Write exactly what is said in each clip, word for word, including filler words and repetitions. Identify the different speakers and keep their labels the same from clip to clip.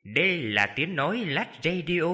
Speaker 1: Đây là tiếng nói Lách Radio.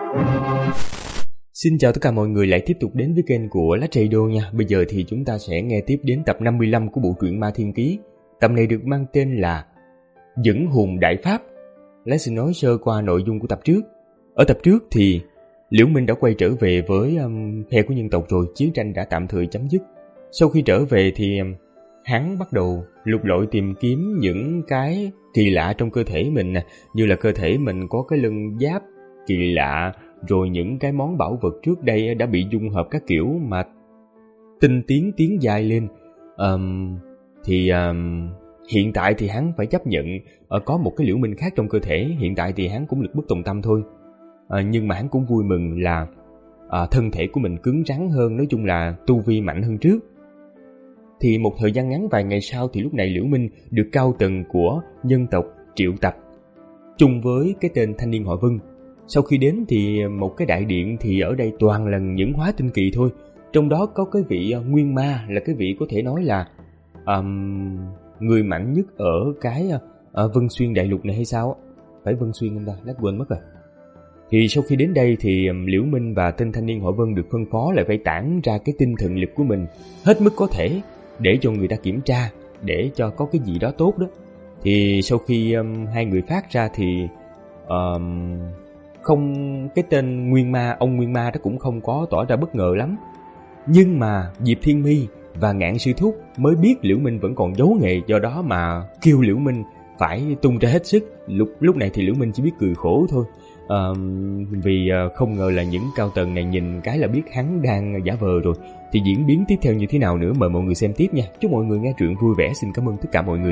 Speaker 2: Xin chào tất cả mọi người lại tiếp tục đến với kênh của Lách Radio nha. Bây giờ thì chúng ta sẽ nghe tiếp đến tập năm mươi lăm của bộ truyện Ma Thiên Ký. Tập này được mang tên là Dẫn Hồn Đại Pháp. Lách xin nói sơ qua nội dung của tập trước. Ở tập trước thì Liễu Minh đã quay trở về với um, phe của nhân tộc rồi, chiến tranh đã tạm thời chấm dứt. Sau khi trở về thì um, hắn bắt đầu lục lọi tìm kiếm những cái kỳ lạ trong cơ thể mình, như là cơ thể mình có cái lưng giáp kỳ lạ, rồi những cái món bảo vật trước đây đã bị dung hợp các kiểu mà tinh tiến tiến dài lên. Um, thì um, hiện tại thì hắn phải chấp nhận uh, có một cái Liễu Minh khác trong cơ thể. Hiện tại thì hắn cũng lực bất tòng tâm thôi. Uh, nhưng mà hắn cũng vui mừng là uh, thân thể của mình cứng rắn hơn, nói chung là tu vi mạnh hơn trước. Thì một thời gian ngắn vài ngày sau thì lúc này Liễu Minh được cao tầng của nhân tộc triệu tập chung với cái tên thanh niên họ Vân. Sau khi đến thì một cái đại điện thì ở đây toàn là những hóa tinh kỳ thôi. Trong đó có cái vị Nguyên Ma, là cái vị có thể nói là um, người mạnh nhất ở cái uh, Vân Xuyên đại lục này hay sao? Phải Vân Xuyên không ta? Lát quên mất rồi. Thì sau khi đến đây thì um, Liễu Minh và tên thanh niên họ Vân được phân phó lại phải tản ra cái tinh thần lực của mình hết mức có thể để cho người ta kiểm tra, để cho có cái gì đó tốt đó. Thì sau khi um, hai người phát ra thì um, không cái tên Nguyên Ma, ông Nguyên Ma đó cũng không có tỏ ra bất ngờ lắm. Nhưng mà Diệp Thiên My và Ngạn Sư Thúc mới biết Liễu Minh vẫn còn giấu nghề, do đó mà kêu Liễu Minh phải tung ra hết sức. Lúc lúc này thì Liễu Minh chỉ biết cười khổ thôi. Uh, vì uh, không ngờ là những cao tầng này nhìn cái là biết hắn đang giả vờ rồi. Thì diễn biến tiếp theo như thế nào nữa mời mọi người xem tiếp nha. Chúc mọi người nghe truyện vui vẻ. Xin cảm ơn tất cả mọi người.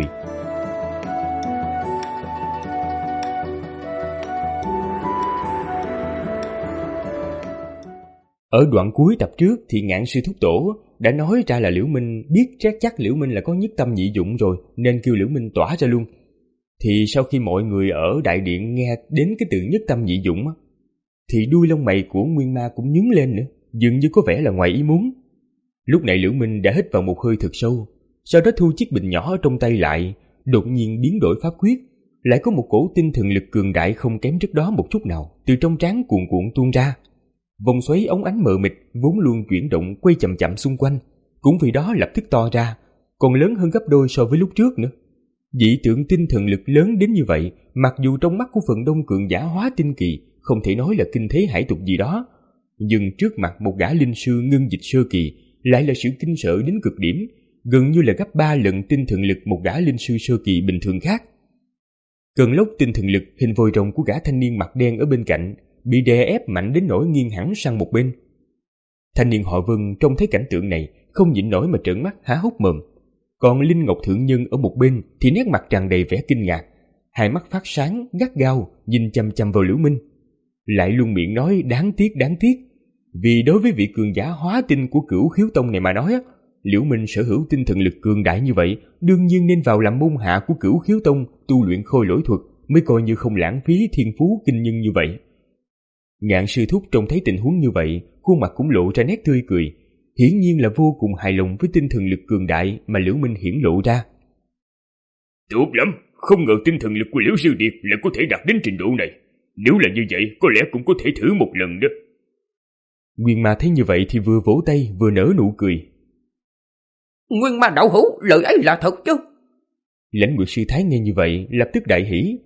Speaker 2: Ở đoạn cuối tập trước thì Ngạn Sư Thúc Tổ đã nói ra là Liễu Minh biết chắc chắc Liễu Minh là có nhất tâm nhị dụng rồi, nên kêu Liễu Minh tỏa ra luôn. Thì sau khi mọi người ở đại điện nghe đến cái từ nhất tâm nhị dụng thì đuôi lông mày của Nguyên Ma cũng nhướng lên nữa, dường như có vẻ là ngoài ý muốn. Lúc này Liễu Minh đã hít vào một hơi thật sâu, sau đó thu chiếc bình nhỏ trong tay lại, đột nhiên biến đổi pháp quyết, lại có một cổ tinh thần lực cường đại không kém trước đó một chút nào từ trong trán cuồn cuộn tuôn ra. Vòng xoáy ống ánh mờ mịt vốn luôn chuyển động quay chậm chậm xung quanh, cũng vì đó lập tức to ra, còn lớn hơn gấp đôi so với lúc trước nữa. Dị tượng tinh thần lực lớn đến như vậy, mặc dù trong mắt của phần đông cường giả hóa tinh kỳ không thể nói là kinh thế hải tục gì đó, nhưng trước mặt một gã linh sư ngưng dịch sơ kỳ lại là sự kinh sợ đến cực điểm, gần như là gấp ba lần tinh thần lực một gã linh sư sơ kỳ bình thường khác. Cơn lốc tinh thần lực hình vòi rồng của gã thanh niên mặt đen ở bên cạnh bị đè ép mạnh đến nỗi nghiêng hẳn sang một bên. Thanh niên họ Vân trông thấy cảnh tượng này không nhịn nổi mà trợn mắt há hốc mồm. Còn Linh Ngọc Thượng Nhân ở một bên thì nét mặt tràn đầy vẻ kinh ngạc, hai mắt phát sáng gắt gao nhìn chằm chằm vào Liễu Minh, lại luôn miệng nói đáng tiếc đáng tiếc. Vì đối với vị cường giả hóa tinh của Cửu Khiếu Tông này mà nói, Liễu Minh sở hữu tinh thần lực cường đại như vậy, đương nhiên nên vào làm môn hạ của Cửu Khiếu Tông tu luyện khôi lỗi thuật, mới coi như không lãng phí thiên phú kinh nhân như vậy. Ngạn Sư Thúc trông thấy tình huống như vậy, khuôn mặt cũng lộ ra nét tươi cười, hiển nhiên là vô cùng hài lòng với tinh thần lực cường đại mà Liễu Minh hiển lộ ra.
Speaker 3: Tốt lắm, không ngờ tinh thần lực của Liễu Sư Điệt lại có thể đạt đến trình độ này. Nếu là như vậy, có lẽ cũng có thể thử một lần đó.
Speaker 2: Nguyên Ma thấy như vậy thì vừa vỗ tay vừa nở nụ cười.
Speaker 4: Nguyên Ma đạo hữu, lời ấy là thật chứ?
Speaker 2: Lãnh Nguyệt Sư Thái nghe như vậy lập tức đại hỉ.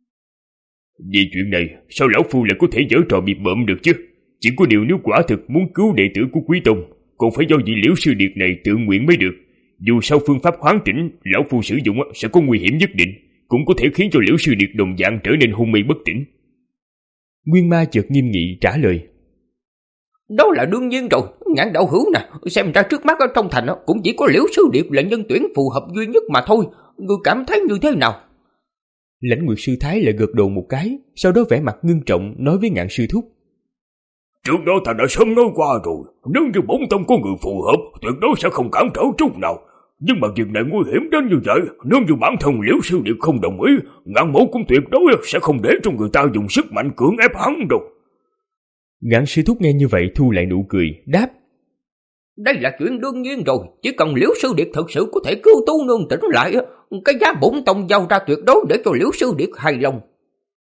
Speaker 3: Vì chuyện này, sao lão phu lại có thể giở trò bịp bợm được chứ? Chỉ có điều nếu quả thực muốn cứu đệ tử của Quý Tông, còn phải do vị Liễu Sư Điệt này tự nguyện mới được. Dù sao phương pháp hoán chỉnh lão phu sử dụng sẽ có nguy hiểm nhất định, cũng có thể khiến cho Liễu Sư Điệt đồng dạng trở nên hôn mê bất tỉnh.
Speaker 2: Nguyên Ma chợt nghiêm nghị trả lời.
Speaker 4: Đó là đương nhiên rồi, Ngạn đạo hữu nè, xem ra trước mắt ở trong thành cũng chỉ có Liễu Sư Điệt là nhân tuyển phù hợp duy nhất mà thôi, ngươi cảm thấy như thế nào?
Speaker 2: Lãnh Nguyệt Sư Thái lại gật đầu một cái, sau đó vẻ mặt ngưng trọng nói với Ngạn Sư Thúc.
Speaker 3: Trước đó ta đã sớm nói qua rồi, nếu như bổn tông có người phù hợp, tuyệt đối sẽ không cản trở chút nào. Nhưng mà việc này nguy hiểm đến như vậy, nếu như bản thân Liễu Sư Điệt không đồng ý, Ngạn mẫu cũng tuyệt đối sẽ không để cho người ta dùng sức mạnh cưỡng ép hắn đâu.
Speaker 2: Ngạn Sư Thúc nghe như vậy thu lại nụ cười, đáp.
Speaker 4: Đây là chuyện đương nhiên rồi, chỉ cần Liễu Sư Điệt thật sự có thể cứu tu nương tỉnh lại, cái giá bổn tông giao ra tuyệt đối để cho Liễu Sư Điệt hài lòng.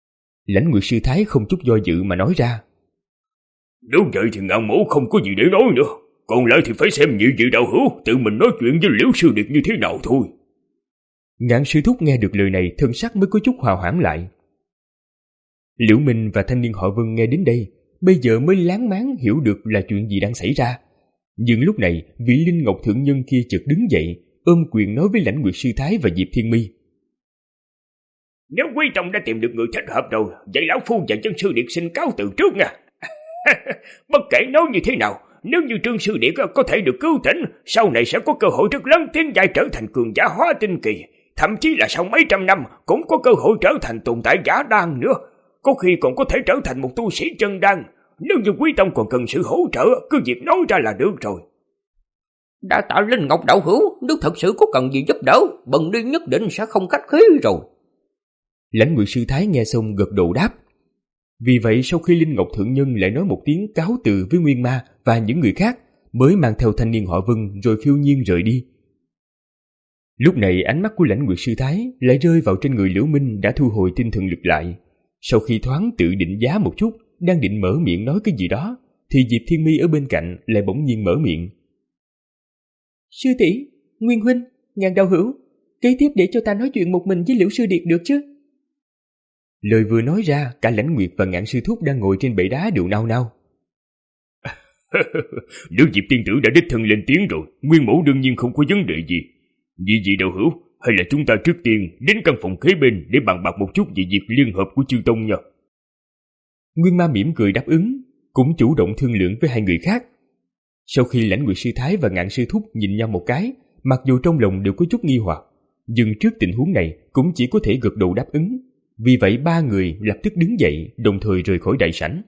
Speaker 2: Lãnh Nguyệt sư thái không chút do dự mà nói ra.
Speaker 3: Nếu vậy thì Ngạn Mỗ không có gì để nói nữa. Còn lại thì phải xem nhị vị đạo hữu tự mình nói chuyện với Liễu sư điệt như thế nào thôi.
Speaker 2: Ngạn sư thúc nghe được lời này, thân sắc mới có chút hòa hoãn lại. Liễu Minh và thanh niên họ Vân nghe đến đây, bây giờ mới láng máng hiểu được là chuyện gì đang xảy ra. Nhưng lúc này, vị Linh Ngọc thượng nhân kia chợt đứng dậy, ôm quyền nói với Lãnh Nguyệt sư thái và Diệp Thiên Mi.
Speaker 3: Nếu Quý Tông đã tìm được người thích hợp rồi, vậy lão phu và chân sư điệt xin cáo từ trước nha. Bất kể nói như thế nào, nếu như Trương sư điệt có thể được cứu tỉnh, sau này sẽ có cơ hội rất lớn tiến giai trở thành cường giả hóa tinh kỳ, thậm chí là sau mấy trăm năm cũng có cơ hội trở thành tồn tại giả đan nữa, có khi còn có thể trở thành một tu sĩ chân đan. Nếu như Quý Tông còn cần sự hỗ trợ, cứ việc nói ra là được rồi.
Speaker 4: Đã tạ Linh Ngọc đạo hữu, nếu thật sự có cần gì giúp đỡ, Bần Ni nhất định sẽ không khách khí rồi.
Speaker 2: Lãnh Nguyệt sư thái nghe xong gật đầu đáp. Vì vậy sau khi Linh Ngọc thượng nhân lại nói một tiếng cáo từ với Nguyên Ma và những người khác, mới mang theo thanh niên họ Vân rồi phiêu nhiên rời đi. Lúc này ánh mắt của Lãnh Nguyệt sư thái lại rơi vào trên người Liễu Minh đã thu hồi tinh thần lực lại. Sau khi thoáng tự định giá một chút, đang định mở miệng nói cái gì đó, thì Diệp Thiên Mi ở bên cạnh lại bỗng nhiên mở miệng. Sư tỷ, Nguyên huynh, Ngạn đạo hữu, kế tiếp để cho ta nói chuyện một mình với Liễu sư điệt được chứ? Lời vừa nói ra, cả Lãnh Nguyệt và Ngạn sư thúc đang ngồi trên bệ đá đều nao nao.
Speaker 3: Nếu Diệp tiên tử đã đích thân lên tiếng rồi, Nguyên mẫu đương nhiên không có vấn đề gì. Vì gì đạo hữu, hay là chúng ta trước tiên đến căn phòng kế bên để bàn bạc một chút về việc liên hợp của chư tông nha.
Speaker 2: Nguyên Ma mỉm cười đáp ứng, cũng chủ động thương lượng với hai người khác. Sau khi Lãnh Nguyệt sư thái và Ngạn sư thúc nhìn nhau một cái, mặc dù trong lòng đều có chút nghi hoặc, nhưng trước tình huống này cũng chỉ có thể gật đầu đáp ứng. Vì vậy ba người lập tức đứng dậy, đồng thời rời khỏi đại sảnh.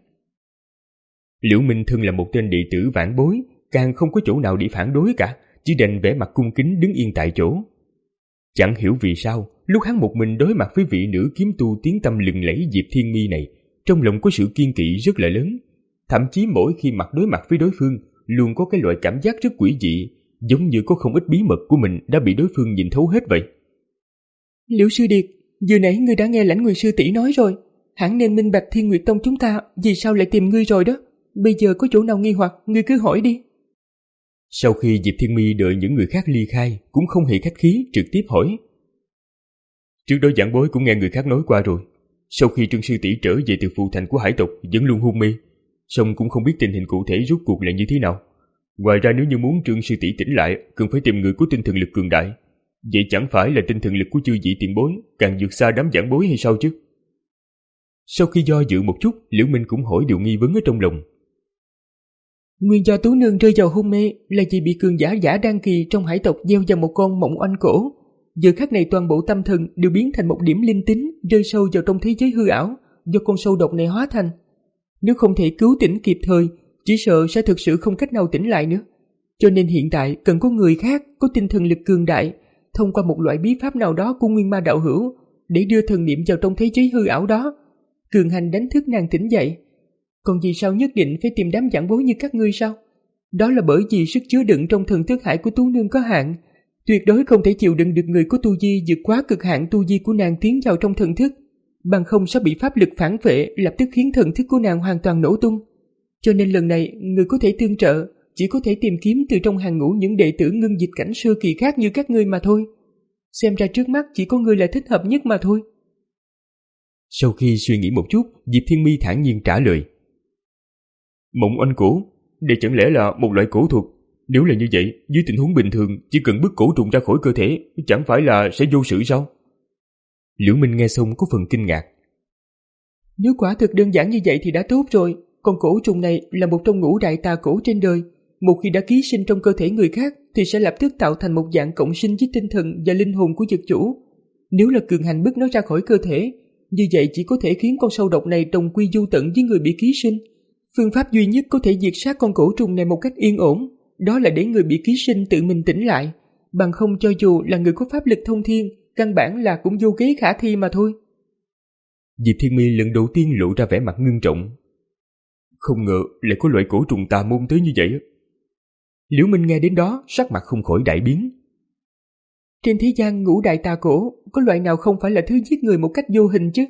Speaker 2: Liễu Minh thân là một tên đệ tử vãn bối, càng không có chỗ nào để phản đối cả, chỉ đành vẻ mặt cung kính đứng yên tại chỗ. Chẳng hiểu vì sao, lúc hắn một mình đối mặt với vị nữ kiếm tu tiếng tăm lừng lẫy Diệp Thiên Mi này, trong lòng có sự kiên kỵ rất là lớn. Thậm chí mỗi khi mặt đối mặt với đối phương, luôn có cái loại cảm giác rất quỷ dị, giống như có không ít bí mật của mình đã bị đối phương nhìn thấu hết vậy. Liễu sư điệt, vừa nãy ngươi đã nghe Lãnh Nguyệt sư tỷ nói rồi, hẳn nên minh bạch Thiên Nguyệt Tông chúng ta vì sao lại tìm ngươi rồi đó. Bây giờ có chỗ nào nghi hoặc, ngươi cứ hỏi đi. Sau khi Diệp Thiên Mi đợi những người khác ly khai, cũng không hề khách khí, trực tiếp hỏi. Trước đó giảng bối cũng nghe người khác nói qua rồi. Sau khi Trương sư tỷ trở về từ phụ thành của hải tộc vẫn luôn hôn mê, song cũng không biết tình hình cụ thể rốt cuộc là như thế nào. Ngoài ra nếu như muốn Trương sư tỷ tỉnh lại, cần phải tìm người có tinh thần lực cường đại. Vậy chẳng phải là tinh thần lực của chư vị tiền bối càng vượt xa đám giảng bối hay sao chứ? Sau khi do dự một chút, Liễu Minh cũng hỏi điều nghi vấn ở trong lòng. Nguyên do Tú Nương rơi vào hôn mê là vì bị cường giả giả đan kỳ trong hải tộc gieo vào một con mộng oanh cổ. Giờ khắc này toàn bộ tâm thần đều biến thành một điểm linh tính rơi sâu vào trong thế giới hư ảo do con sâu độc này hóa thành. Nếu không thể cứu tỉnh kịp thời, chỉ sợ sẽ thực sự không cách nào tỉnh lại nữa. Cho nên hiện tại cần có người khác có tinh thần lực cường đại, thông qua một loại bí pháp nào đó của Nguyên Ma đạo hữu để đưa thần niệm vào trong thế giới hư ảo đó, cường hành đánh thức nàng tỉnh dậy. Còn vì sao nhất định phải tìm đám giảng bối như các ngươi sao? Đó là bởi vì sức chứa đựng trong thần thức hải của Tú Nương có hạn, tuyệt đối không thể chịu đựng được người có tu vi vượt quá cực hạn tu vi của nàng tiến vào trong thần thức, bằng không sẽ bị pháp lực phản vệ lập tức khiến thần thức của nàng hoàn toàn nổ tung. Cho nên lần này người có thể tương trợ chỉ có thể tìm kiếm từ trong hàng ngũ những đệ tử ngưng dịch cảnh sơ kỳ khác như các ngươi mà thôi. Xem ra trước mắt chỉ có ngươi là thích hợp nhất mà thôi. Sau khi suy nghĩ một chút, Diệp Thiên Mi thản nhiên trả lời. Mộng oanh cổ, đây chẳng lẽ là một loại cổ thuật? Nếu là như vậy, dưới tình huống bình thường chỉ cần bức cổ trùng ra khỏi cơ thể, chẳng phải là sẽ vô sự sao? Liễu Minh nghe xong có phần kinh ngạc. Nếu quả thực đơn giản như vậy thì đã tốt rồi. Con cổ trùng này là một trong ngũ đại tà cổ trên đời. Một khi đã ký sinh trong cơ thể người khác thì sẽ lập tức tạo thành một dạng cộng sinh với tinh thần và linh hồn của dược chủ. Nếu là cường hành bức nó ra khỏi cơ thể, như vậy chỉ có thể khiến con sâu độc này đồng quy du tận với người bị ký sinh. Phương pháp duy nhất có thể diệt sát con cổ trùng này một cách yên ổn, đó là để người bị ký sinh tự mình tỉnh lại. Bằng không cho dù là người có pháp lực thông thiên, căn bản là cũng vô kế khả thi mà thôi. Diệp Thiên Mi lần đầu tiên lộ ra vẻ mặt ngưng trọng. Không ngờ lại có loại cổ trùng tà môn tới như vậy. Liễu Minh nghe đến đó, sắc mặt không khỏi đại biến. Trên thế gian ngũ đại tà cổ, có loại nào không phải là thứ giết người một cách vô hình chứ?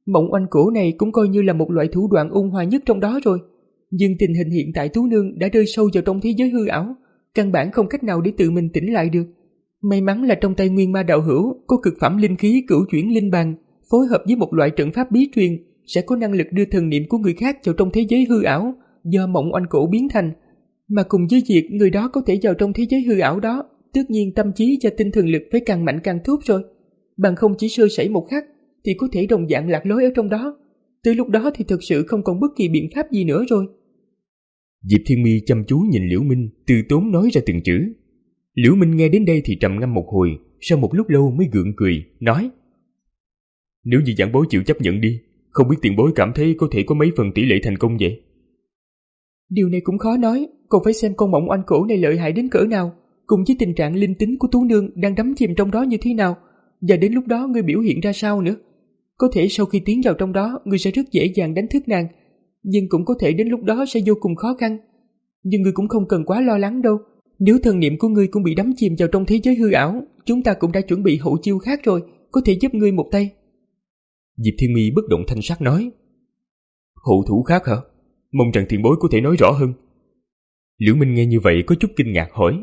Speaker 5: Mộng oanh cổ này cũng coi như là một loại thủ đoạn ôn hòa nhất trong đó rồi. Nhưng tình hình hiện tại Tú Nương đã rơi sâu vào trong thế giới hư ảo, căn bản không cách nào để tự mình tỉnh lại được. May mắn là trong tay Nguyên Ma đạo hữu có cực phẩm linh khí cửu chuyển linh bàn, phối hợp với một loại trận pháp bí truyền, sẽ có năng lực đưa thần niệm của người khác vào trong thế giới hư ảo do mộng oanh cổ biến thành. Mà cùng với việc người đó có thể vào trong thế giới hư ảo đó, tất nhiên tâm trí và tinh thần lực phải càng mạnh càng tốt rồi. Bằng không chỉ sơ sẩy một khắc thì có thể đồng dạng lạc lối ở trong đó. Tới lúc đó thì thực sự không còn bất kỳ biện pháp gì nữa rồi.
Speaker 2: Diệp Thiên Mi chăm chú nhìn Liễu Minh, từ tốn nói ra từng chữ. Liễu Minh nghe đến đây thì trầm ngâm một hồi, sau một lúc lâu mới gượng cười, nói: Nếu như giảng bối chịu chấp nhận đi, không biết tiền bối cảm thấy có thể có mấy phần tỷ lệ thành công vậy?
Speaker 5: Điều này cũng khó nói, còn phải xem con mộng oanh cổ này lợi hại đến cỡ nào, cùng với tình trạng linh tính của Tú Nương đang đắm chìm trong đó như thế nào, và đến lúc đó ngươi biểu hiện ra sao nữa. Có thể sau khi tiến vào trong đó, ngươi sẽ rất dễ dàng đánh thức nàng, nhưng cũng có thể đến lúc đó sẽ vô cùng khó khăn. Nhưng ngươi cũng không cần quá lo lắng đâu. Nếu thần niệm của ngươi cũng bị đắm chìm vào trong thế giới hư ảo, chúng ta cũng đã chuẩn bị hậu chiêu khác rồi, có thể giúp ngươi một tay.
Speaker 2: Diệp Thiên Mi bất động thanh sắc nói: Hậu thủ khác hả? Mong rằng tiền bối có thể nói rõ hơn. Liễu Minh nghe như vậy có chút kinh ngạc hỏi: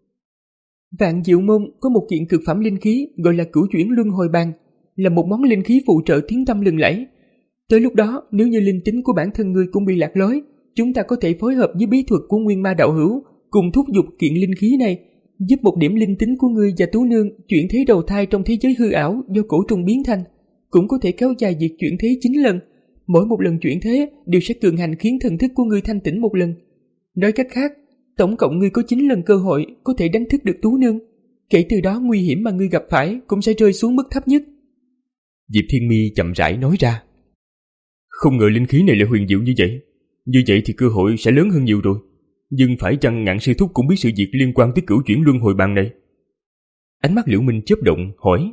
Speaker 5: Vạn Diệu Môn có một kiện cực phẩm linh khí gọi là cửu chuyển luân hồi bàn, là một món linh khí phụ trợ tiếng tăm lừng lẫy. Tới lúc đó, nếu như linh tính của bản thân ngươi cũng bị lạc lối, chúng ta có thể phối hợp với bí thuật của Nguyên Ma đạo hữu, cùng thúc giục kiện linh khí này, giúp một điểm linh tính của ngươi và Tú Nương chuyển thế đầu thai trong thế giới hư ảo do cổ trùng biến thành, cũng có thể kéo dài việc chuyển thế chín lần. Mỗi một lần chuyển thế đều sẽ cường hành khiến thần thức của ngươi thanh tỉnh một lần. Nói cách khác, tổng cộng ngươi có chín lần cơ hội có thể đánh thức được Tú Nương. Kể từ đó nguy hiểm mà ngươi gặp phải cũng sẽ rơi xuống mức thấp nhất.
Speaker 2: Diệp Thiên Mi chậm rãi nói ra: Không ngờ linh khí này lại huyền diệu như vậy. Như vậy thì cơ hội sẽ lớn hơn nhiều rồi. Nhưng phải chăng Ngạn sư thúc cũng biết sự việc liên quan tới cửu chuyển luân hồi bàn này? Ánh mắt Liễu Minh chớp động hỏi: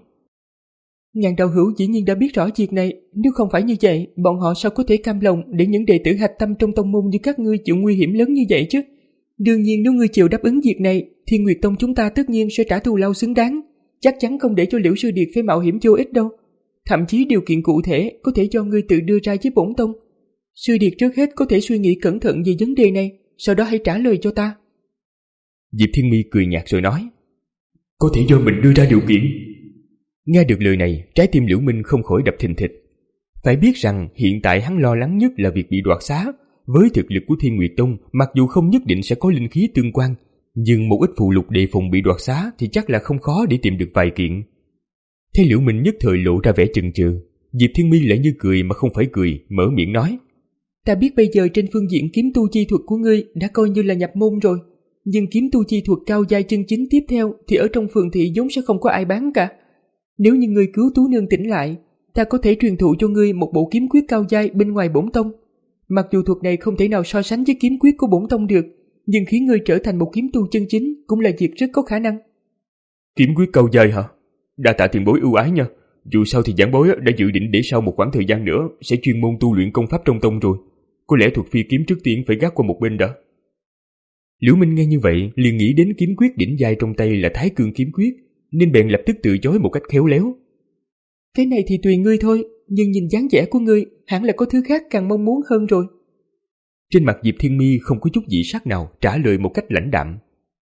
Speaker 5: Ngạn đạo hữu dĩ nhiên đã biết rõ việc này. Nếu không phải như vậy, bọn họ sao có thể cam lòng để những đệ tử hạch tâm trong tông môn như các ngươi chịu nguy hiểm lớn như vậy chứ? Đương nhiên nếu ngươi chịu đáp ứng việc này, Thiên Nguyệt Tông chúng ta tất nhiên sẽ trả thù lao xứng đáng. Chắc chắn không để cho Liễu sư điệt phải mạo hiểm vô ích đâu. Thậm chí điều kiện cụ thể có thể do ngươi tự đưa ra với bổn tông. Sư điệt trước hết có thể suy nghĩ cẩn thận về vấn đề này, sau đó hãy trả lời cho ta.
Speaker 2: Diệp Thiên Mi cười nhạt rồi nói: Có thể do mình đưa ra điều kiện. Nghe được lời này, trái tim Liễu Minh không khỏi đập thình thịch. Phải biết rằng hiện tại hắn lo lắng nhất là việc bị đoạt xá. Với thực lực của Thiên Nguyệt Tông, mặc dù không nhất định sẽ có linh khí tương quan, nhưng một ít phụ lục đề phòng bị đoạt xá thì chắc là không khó để tìm được vài kiện. Thấy Liễu Minh nhất thời lộ ra vẻ chần chừ, Diệp Thiên Mi lại như cười mà không phải cười, mở miệng nói:
Speaker 5: Ta biết bây giờ trên phương diện kiếm tu chi thuật của ngươi đã coi như là nhập môn rồi, nhưng kiếm tu chi thuật cao giai chân chính tiếp theo thì ở trong phường thị vốn sẽ không có ai bán cả. Nếu như ngươi cứu Tú Nương tỉnh lại, ta có thể truyền thụ cho ngươi một bộ kiếm quyết cao giai bên ngoài bổn tông. Mặc dù thuật này không thể nào so sánh với kiếm quyết của bổn tông được, nhưng khiến ngươi trở thành một kiếm tu chân chính cũng là việc rất có khả năng.
Speaker 2: Kiếm quyết cao giai hả? Đa tạ tiền bối ưu ái nha. Dù sao thì giảng bối đã dự định để sau một khoảng thời gian nữa sẽ chuyên môn tu luyện công pháp trong tông rồi. Có lẽ thuật phi kiếm trước tiên phải gác qua một bên đã. Liễu Minh nghe như vậy liền nghĩ đến kiếm quyết đỉnh giai trong tay là Thái Cương kiếm quyết, nên bèn lập tức từ chối một cách khéo léo.
Speaker 5: Cái này thì tùy ngươi thôi, nhưng nhìn dáng vẻ của ngươi hẳn là có thứ khác càng mong muốn hơn rồi.
Speaker 2: Trên mặt Diệp Thiên Mi không có chút dị sắc nào, trả lời một cách lãnh đạm.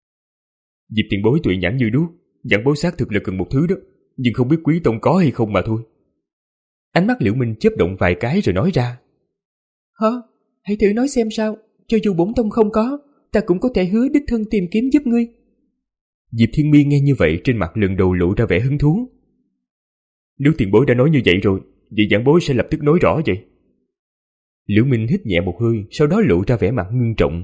Speaker 2: Diệp tiền bối tuệ nhãn như đuốc, giảng bối xác thực là cần một thứ đó, nhưng không biết quý tông có hay không mà thôi. Ánh mắt Liễu Minh chớp động vài cái rồi nói ra:
Speaker 5: Hả? Hãy thử nói xem sao, cho dù bổn tông không có, ta cũng có thể hứa đích thân tìm kiếm giúp ngươi.
Speaker 2: Diệp Thiên Mi nghe như vậy trên mặt lần đầu lộ ra vẻ hứng thú. Nếu tiền bối đã nói như vậy rồi, vậy giảng bối sẽ lập tức nói rõ vậy. Liễu Minh hít nhẹ một hơi, sau đó lộ ra vẻ mặt ngưng trọng.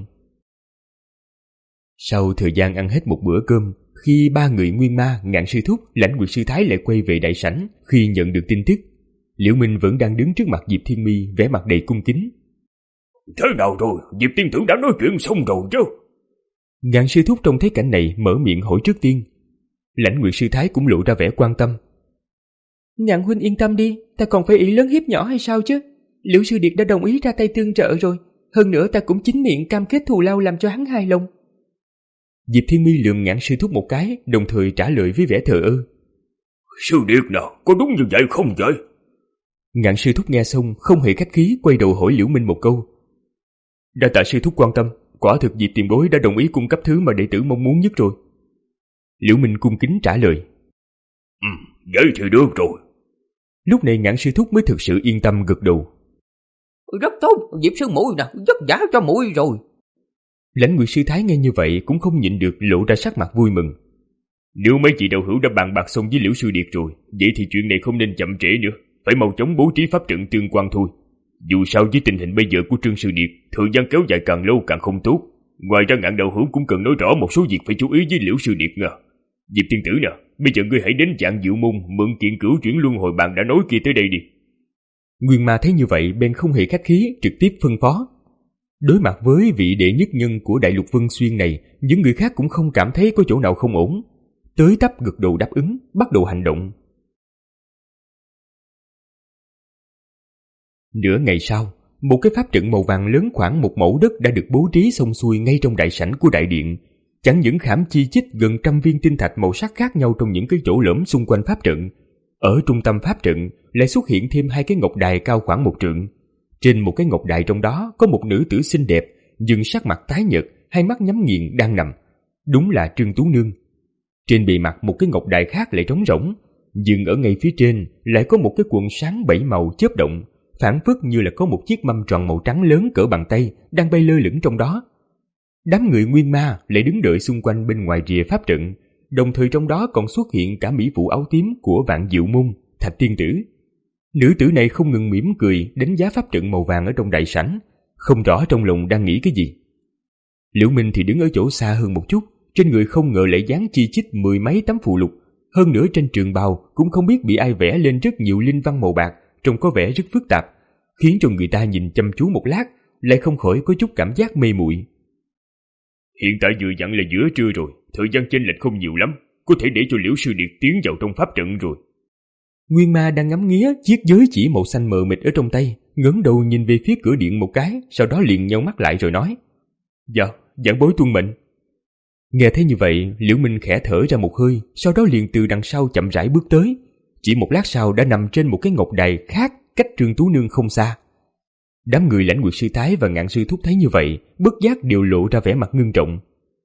Speaker 2: Sau thời gian ăn hết một bữa cơm, khi ba người Nguyên Ma, Ngạn sư thúc, Lãnh Nguyệt sư thái lại quay về đại sảnh, khi nhận được tin tức, Liễu Minh vẫn đang đứng trước mặt Diệp Thiên Mi, vẻ mặt đầy cung kính.
Speaker 3: Thế nào rồi, Diệp tiên tử đã nói chuyện xong rồi chứ?
Speaker 2: Ngạn sư thúc trông thấy cảnh này mở miệng hỏi trước tiên. Lãnh Nguyệt sư thái cũng lộ ra vẻ quan tâm.
Speaker 5: Ngạn huynh yên tâm đi, ta còn phải ý lớn hiếp nhỏ hay sao chứ? Liễu sư điệt đã đồng ý ra tay tương trợ rồi, hơn nữa ta cũng chính miệng cam kết thù lao làm cho hắn hài lòng.
Speaker 2: Diệp Thiên Mi lườm Ngạn sư thúc một cái, đồng thời trả lời với vẻ thờ ơ.
Speaker 3: Sư điệt nào, có đúng như vậy không vậy?
Speaker 2: Ngạn sư thúc nghe xong không hề khách khí quay đầu hỏi Liễu Minh một câu. Đa tạ sư thúc quan tâm, quả thực Diệp tiền bối đã đồng ý cung cấp thứ mà đệ tử mong muốn nhất rồi. Liễu Minh cung kính trả lời.
Speaker 3: Ừ, vậy thì được rồi.
Speaker 2: Lúc này Ngạn sư thúc mới thực sự yên tâm gật đầu.
Speaker 4: Rất tốt, Diệp sư muội nè, vất vả cho muội rồi.
Speaker 2: Lãnh Nguyệt sư thái nghe như vậy cũng không nhịn được lộ ra sắc mặt vui mừng.
Speaker 3: Nếu mấy vị đạo hữu đã bàn bạc xong với Liễu sư điệt rồi, vậy thì chuyện này không nên chậm trễ nữa, phải mau chóng bố trí pháp trận tương quan thôi. Dù sao với tình hình bây giờ của Trương sư điệt, thời gian kéo dài càng lâu càng không tốt. Ngoài ra Ngạn đạo hữu cũng cần nói rõ một số việc phải chú ý với Liễu sư điệt nha. Diệp tiên tử nè, bây giờ ngươi hãy đến Vạn Diệu Môn mượn kiện cửu chuyển luân hồi bàn đã nói kia tới đây đi.
Speaker 2: Nguyên Ma thấy như vậy bèn không hề khách khí, trực tiếp phân phó. Đối mặt với vị đệ nhất nhân của Đại Lục Vân Xuyên này, những người khác cũng không cảm thấy có chỗ nào không ổn, tới tấp gật đầu đáp ứng, bắt đầu hành động. Nửa ngày sau, một cái pháp trận màu vàng lớn khoảng một mẫu đất đã được bố trí xong xuôi ngay trong đại sảnh của đại điện. Chẳng những khảm chi chít gần trăm viên tinh thạch màu sắc khác nhau trong những cái chỗ lõm xung quanh pháp trận. Ở trung tâm pháp trận lại xuất hiện thêm hai cái ngọc đài cao khoảng một trượng. Trên một cái ngọc đài trong đó có một nữ tử xinh đẹp, nhưng sắc mặt tái nhợt, hai mắt nhắm nghiền đang nằm. Đúng là Trương Tú Nương. Trên bề mặt một cái ngọc đài khác lại trống rỗng, nhưng ở ngay phía trên lại có một cái quần sáng bảy màu chớp động, phảng phất như là có một chiếc mâm tròn màu trắng lớn cỡ bàn tay đang bay lơ lửng trong đó. Đám người Nguyên Ma lại đứng đợi xung quanh bên ngoài rìa pháp trận, đồng thời trong đó còn xuất hiện cả mỹ phụ áo tím của Vạn Diệu Môn, Thạch Tiên Tử. Nữ tử này không ngừng mỉm cười đánh giá pháp trận màu vàng ở trong đại sảnh, không rõ trong lòng đang nghĩ cái gì. Liễu Minh thì đứng ở chỗ xa hơn một chút, trên người không ngờ lại dán chi chít mười mấy tấm phù lục, hơn nữa trên trường bào cũng không biết bị ai vẽ lên rất nhiều linh văn màu bạc, trông có vẻ rất phức tạp, khiến cho người ta nhìn chăm chú một lát lại không khỏi có chút cảm giác mê muội.
Speaker 3: Hiện tại vừa dặn là giữa trưa rồi, thời gian chênh lệch không nhiều lắm, có thể để cho Liễu sư điệt tiến vào trong pháp trận rồi.
Speaker 2: Nguyên Ma đang ngắm nghía chiếc giới chỉ màu xanh mờ mịt ở trong tay, ngẩng đầu nhìn về phía cửa điện một cái, sau đó liền nheo mắt lại rồi nói: "Dạ, giảng bối tuân mệnh." Nghe thấy như vậy, Liễu Minh khẽ thở ra một hơi, sau đó liền từ đằng sau chậm rãi bước tới, chỉ một lát sau đã nằm trên một cái ngọc đài khác cách Trương Tú Nương không xa. Đám người Lãnh Nguyệt sư thái và Ngạn sư thúc thấy như vậy, bất giác đều lộ ra vẻ mặt ngưng trọng.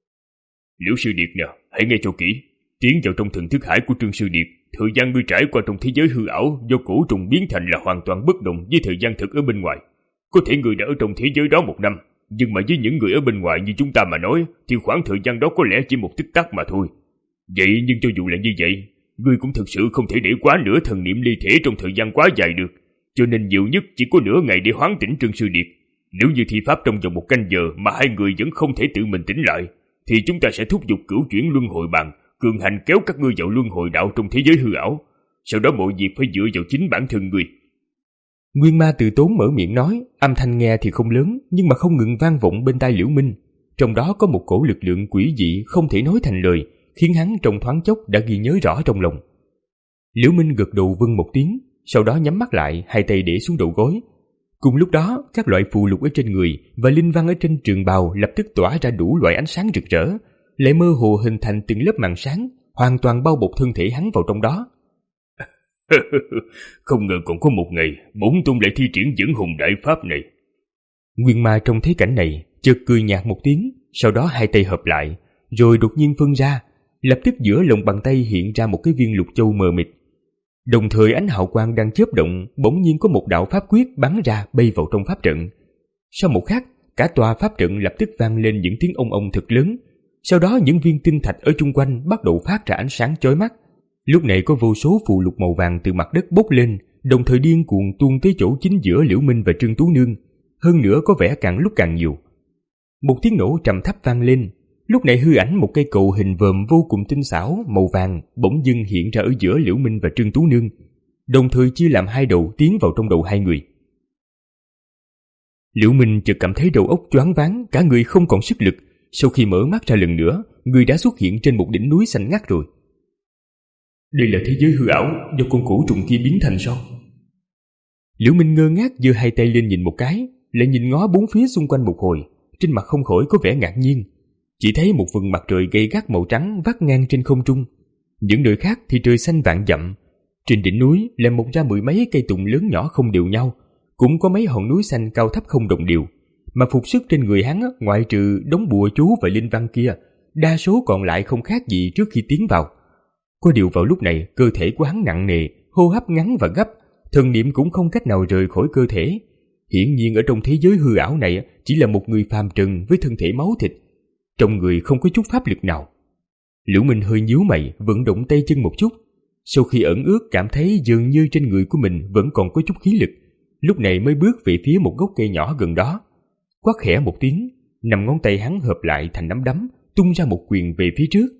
Speaker 3: Liễu sư điệt nè, hãy nghe cho kỹ, tiến vào trong thần thức hải của Trương sư điệt, thời gian ngươi trải qua trong thế giới hư ảo do cổ trùng biến thành là hoàn toàn bất đồng với thời gian thực ở bên ngoài. Có thể ngươi đã ở trong thế giới đó một năm, nhưng mà với những người ở bên ngoài như chúng ta mà nói, thì khoảng thời gian đó có lẽ chỉ một tích tắc mà thôi. Vậy nhưng cho dù là như vậy, ngươi cũng thực sự không thể để quá nửa thần niệm ly thể trong thời gian quá dài được, cho nên nhiều nhất chỉ có nửa ngày để hoán tỉnh Trương sư điệt. Nếu như thi pháp trong vòng một canh giờ mà hai người vẫn không thể tự mình tỉnh lại, thì chúng ta sẽ thúc giục cửu chuyển luân hồi bàn, cường hành kéo các ngươi vào luân hồi đạo trong thế giới hư ảo. Sau đó mọi việc phải dựa vào chính bản thân ngươi.
Speaker 2: Nguyên Ma từ tốn mở miệng nói, âm thanh nghe thì không lớn, nhưng mà không ngừng vang vọng bên tai Liễu Minh. Trong đó có một cổ lực lượng quỷ dị không thể nói thành lời, khiến hắn trong thoáng chốc đã ghi nhớ rõ trong lòng. Liễu Minh gật đầu vâng một tiếng, sau đó nhắm mắt lại, hai tay để xuống đầu gối. Cùng lúc đó, các loại phù lục ở trên người và linh văn ở trên trường bào lập tức tỏa ra đủ loại ánh sáng rực rỡ, lại mơ hồ hình thành từng lớp màn sáng, hoàn toàn bao bọc thân thể hắn vào trong đó.
Speaker 3: Không ngờ còn có một ngày, bổn tôn lại thi triển dẫn hồn đại pháp này.
Speaker 2: Nguyên Ma trong thế cảnh này, chợt cười nhạt một tiếng, sau đó hai tay hợp lại, rồi đột nhiên phân ra, lập tức giữa lòng bàn tay hiện ra một cái viên lục châu mờ mịt. Đồng thời ánh hào quang đang chớp động, bỗng nhiên có một đạo pháp quyết bắn ra bay vào trong pháp trận. Sau một khắc, cả tòa pháp trận lập tức vang lên những tiếng ong ong thật lớn. Sau đó những viên tinh thạch ở chung quanh bắt đầu phát ra ánh sáng chói mắt. Lúc này có vô số phù lục màu vàng từ mặt đất bốc lên, đồng thời điên cuồng tuôn tới chỗ chính giữa Liễu Minh và Trương Tú Nương. Hơn nữa có vẻ càng lúc càng nhiều. Một tiếng nổ trầm thấp vang lên. Lúc này hư ảnh một cây cầu hình vòm vô cùng tinh xảo màu vàng bỗng dưng hiện ra ở giữa Liễu Minh và Trương Tú Nương, đồng thời chia làm hai đầu tiến vào trong đầu hai người. Liễu Minh chợt cảm thấy đầu óc choáng váng, cả người không còn sức lực. Sau khi mở mắt ra lần nữa, người đã xuất hiện trên một đỉnh núi xanh ngắt rồi. Đây là thế giới hư ảo do con cổ trùng kia biến thành sao? Liễu Minh ngơ ngác giơ hai tay lên nhìn một cái, lại nhìn ngó bốn phía xung quanh một hồi, trên mặt không khỏi có vẻ ngạc nhiên. Chỉ thấy một vầng mặt trời gay gắt màu trắng vắt ngang trên không trung. Những nơi khác thì trời xanh vạn dặm, Trên đỉnh núi lại mọc ra mười mấy cây tùng lớn nhỏ không đều nhau, cũng có mấy hòn núi xanh cao thấp không đồng đều. Mà phục sức trên người hắn, ngoại trừ đống bùa chú và linh văn kia, đa số còn lại không khác gì trước khi tiến vào. Có điều vào lúc này cơ thể của hắn nặng nề, hô hấp ngắn và gấp, thần niệm cũng không cách nào rời khỏi cơ thể. Hiển nhiên ở trong thế giới hư ảo này chỉ là một người phàm trần với thân thể máu thịt, trong người không có chút pháp lực nào. Liễu Minh hơi nhíu mày, vận động tay chân một chút. Sau khi ẩn ước cảm thấy dường như trên người của mình vẫn còn có chút khí lực, lúc này mới bước về phía một gốc cây nhỏ gần đó. Quát khẽ một tiếng, năm ngón tay hắn hợp lại thành nắm đấm, tung ra một quyền về phía trước.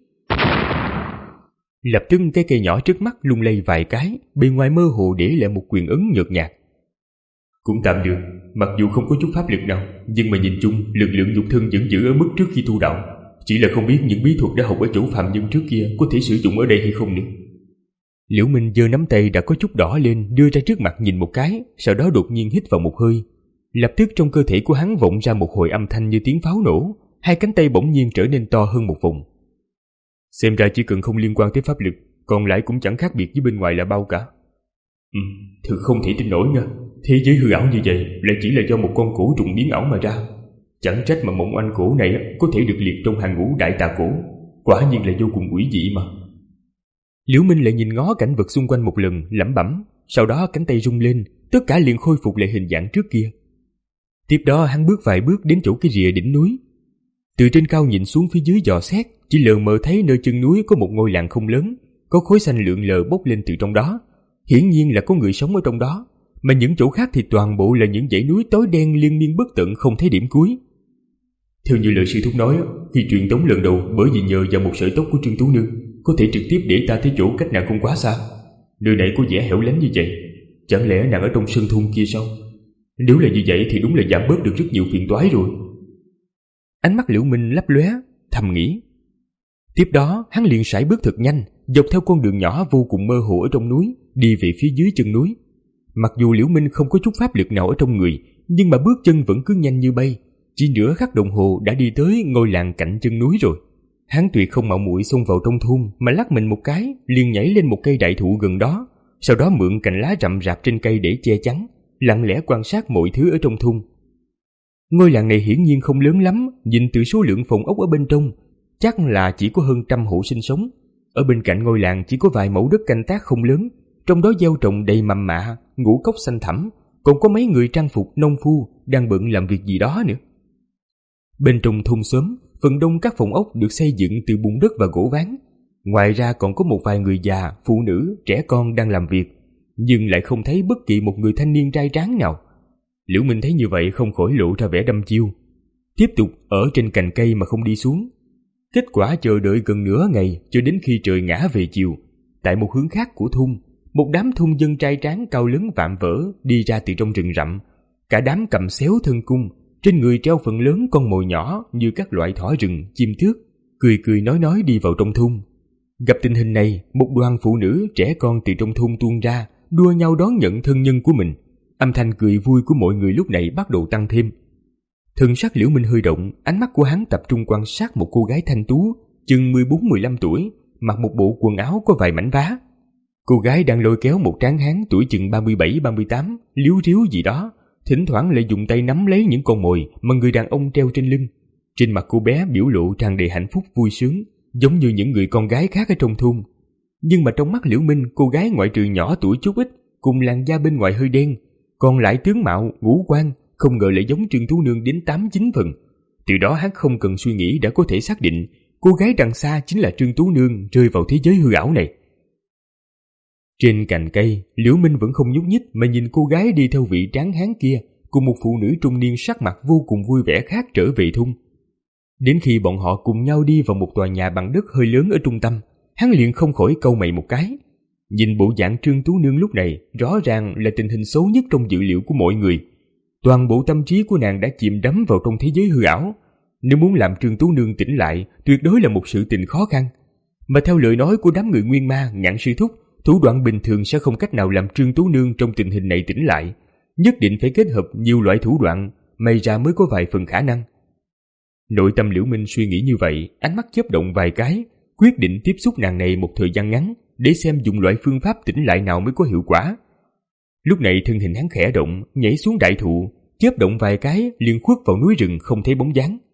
Speaker 2: Lập tức cái cây nhỏ trước mắt lung lay vài cái, bên ngoài mơ hồ để lại một quyền ấn nhợt nhạt. Cũng tạm được, mặc dù không có chút pháp lực nào, nhưng mà nhìn chung lực lượng nhục thân vẫn giữ ở mức trước khi tu đạo. Chỉ là không biết những bí thuật đã học ở chỗ phàm nhân trước kia có thể sử dụng ở đây hay không nữa. Liễu Minh giơ nắm tay đã có chút đỏ lên, đưa ra trước mặt nhìn một cái, sau đó đột nhiên hít vào một hơi. Lập tức trong cơ thể của hắn vọng ra một hồi âm thanh như tiếng pháo nổ, hai cánh tay bỗng nhiên trở nên to hơn một vùng. Xem ra chỉ cần không liên quan tới pháp lực, còn lại cũng chẳng khác biệt với bên ngoài là bao cả. Ừ, thực không thể tin nổi nha. Thế giới hư ảo như vậy lại chỉ là do một con cổ trùng biến ảo mà ra. Chẳng trách mà mộng oanh cổ này có thể được liệt trong hàng ngũ đại tà cổ. Quả nhiên là vô cùng quỷ dị mà. Liễu Minh lại nhìn ngó cảnh vật xung quanh một lần, lẩm bẩm, sau đó cánh tay rung lên, tất cả liền khôi phục lại hình dạng trước kia. Tiếp đó hắn bước vài bước đến chỗ cái rìa đỉnh núi. Từ trên cao nhìn xuống phía dưới dò xét, chỉ lờ mờ thấy nơi chân núi có một ngôi làng không lớn, có khói xanh lượn lờ bốc lên từ trong đó. Hiển nhiên là có người sống ở trong đó, mà những chỗ khác thì toàn bộ là những dãy núi tối đen liên miên bất tận không thấy điểm cuối. Theo như lời sư thúc nói, khi truyền tống lần đầu bởi vì nhờ vào một sợi tóc của Trương Tú Nương, có thể trực tiếp để ta tới chỗ cách nàng không quá xa. Nơi này có vẻ hẻo lánh như vậy, chẳng lẽ nàng ở trong sơn thôn kia sao? Nếu là như vậy thì đúng là giảm bớt được rất nhiều phiền toái rồi. Ánh mắt Liễu Minh lấp lóe, thầm nghĩ. Tiếp đó hắn liền sải bước thật nhanh, dọc theo con đường nhỏ vô cùng mơ hồ ở trong núi, đi về phía dưới chân núi. Mặc dù Liễu Minh không có chút pháp lực nào ở trong người, nhưng mà bước chân vẫn cứ nhanh như bay. Chỉ nửa khắc đồng hồ đã đi tới ngôi làng cạnh chân núi rồi. Hắn tuyệt không mạo muội xông vào trong thôn, mà lắc mình một cái, liền nhảy lên một cây đại thụ gần đó, sau đó mượn cành lá rậm rạp trên cây để che chắn, lặng lẽ quan sát mọi thứ ở trong thôn. Ngôi làng này hiển nhiên không lớn lắm, nhìn từ số lượng phòng ốc ở bên trong, chắc là chỉ có hơn trăm hộ sinh sống. Ở bên cạnh ngôi làng chỉ có vài mẫu đất canh tác không lớn, trong đó gieo trồng đầy mầm mạ, ngũ cốc xanh thẳm, còn có mấy người trang phục nông phu đang bận làm việc gì đó nữa. Bên trong thôn xóm, phần đông các phòng ốc được xây dựng từ bùn đất và gỗ ván. Ngoài ra còn có một vài người già, phụ nữ, trẻ con đang làm việc, nhưng lại không thấy bất kỳ một người thanh niên trai tráng nào. Liễu Minh thấy như vậy không khỏi lộ ra vẻ đăm chiêu, tiếp tục ở trên cành cây mà không đi xuống. Kết quả chờ đợi gần nửa ngày cho đến khi trời ngã về chiều, tại một hướng khác của thôn, một đám thôn dân trai tráng cao lớn vạm vỡ đi ra từ trong rừng rậm. Cả đám cầm xéo thân cung, trên người treo phần lớn con mồi nhỏ như các loại thỏ rừng, chim tước, cười cười nói nói đi vào trong thôn. Gặp tình hình này, một đoàn phụ nữ trẻ con từ trong thôn tuôn ra, đua nhau đón nhận thân nhân của mình. Âm thanh cười vui của mọi người lúc này bắt đầu tăng thêm. Thần sắc Liễu Minh hơi động, ánh mắt của hắn tập trung quan sát một cô gái thanh tú, chừng mười bốn mười lăm tuổi, mặc một bộ quần áo có vài mảnh vá. Cô gái đang lôi kéo một tráng hán tuổi chừng ba mươi bảy ba mươi tám, líu ríu gì đó, thỉnh thoảng lại dùng tay nắm lấy những con mồi mà người đàn ông treo trên lưng. Trên mặt cô bé biểu lộ tràn đầy hạnh phúc vui sướng, giống như những người con gái khác ở trong thôn. Nhưng mà trong mắt Liễu Minh, cô gái ngoại trừ nhỏ tuổi chút ít, cùng làn da bên ngoài hơi đen, còn lại tướng mạo, ngũ quan, không ngờ lại giống Trương Tú Nương đến tám chín phần. Từ đó hắn không cần suy nghĩ đã có thể xác định cô gái đằng xa chính là Trương Tú Nương rơi vào thế giới hư ảo này. Trên cành cây, Liễu Minh vẫn không nhúc nhích mà nhìn cô gái đi theo vị tráng hán kia cùng một phụ nữ trung niên sắc mặt vô cùng vui vẻ khác trở về thôn. Đến khi bọn họ cùng nhau đi vào một tòa nhà bằng đất hơi lớn ở trung tâm, hắn liền không khỏi cau mày một cái. Nhìn bộ dạng Trương Tú Nương lúc này rõ ràng là tình hình xấu nhất trong dự liệu của mọi người. Toàn bộ tâm trí của nàng đã chìm đắm vào trong thế giới hư ảo. Nếu muốn làm Trương Tú Nương tỉnh lại, tuyệt đối là một sự tình khó khăn. Mà theo lời nói của đám người Nguyên Ma, Ngạn Sư Thúc, thủ đoạn bình thường sẽ không cách nào làm Trương Tú Nương trong tình hình này tỉnh lại. Nhất định phải kết hợp nhiều loại thủ đoạn, may ra mới có vài phần khả năng. Nội tâm Liễu Minh suy nghĩ như vậy, ánh mắt chớp động vài cái, quyết định tiếp xúc nàng này một thời gian ngắn, để xem dùng loại phương pháp tỉnh lại nào mới có hiệu quả. Lúc này thân hình hắn khẽ động, nhảy xuống đại thụ, chớp động vài cái liền khuất vào núi rừng không thấy bóng dáng.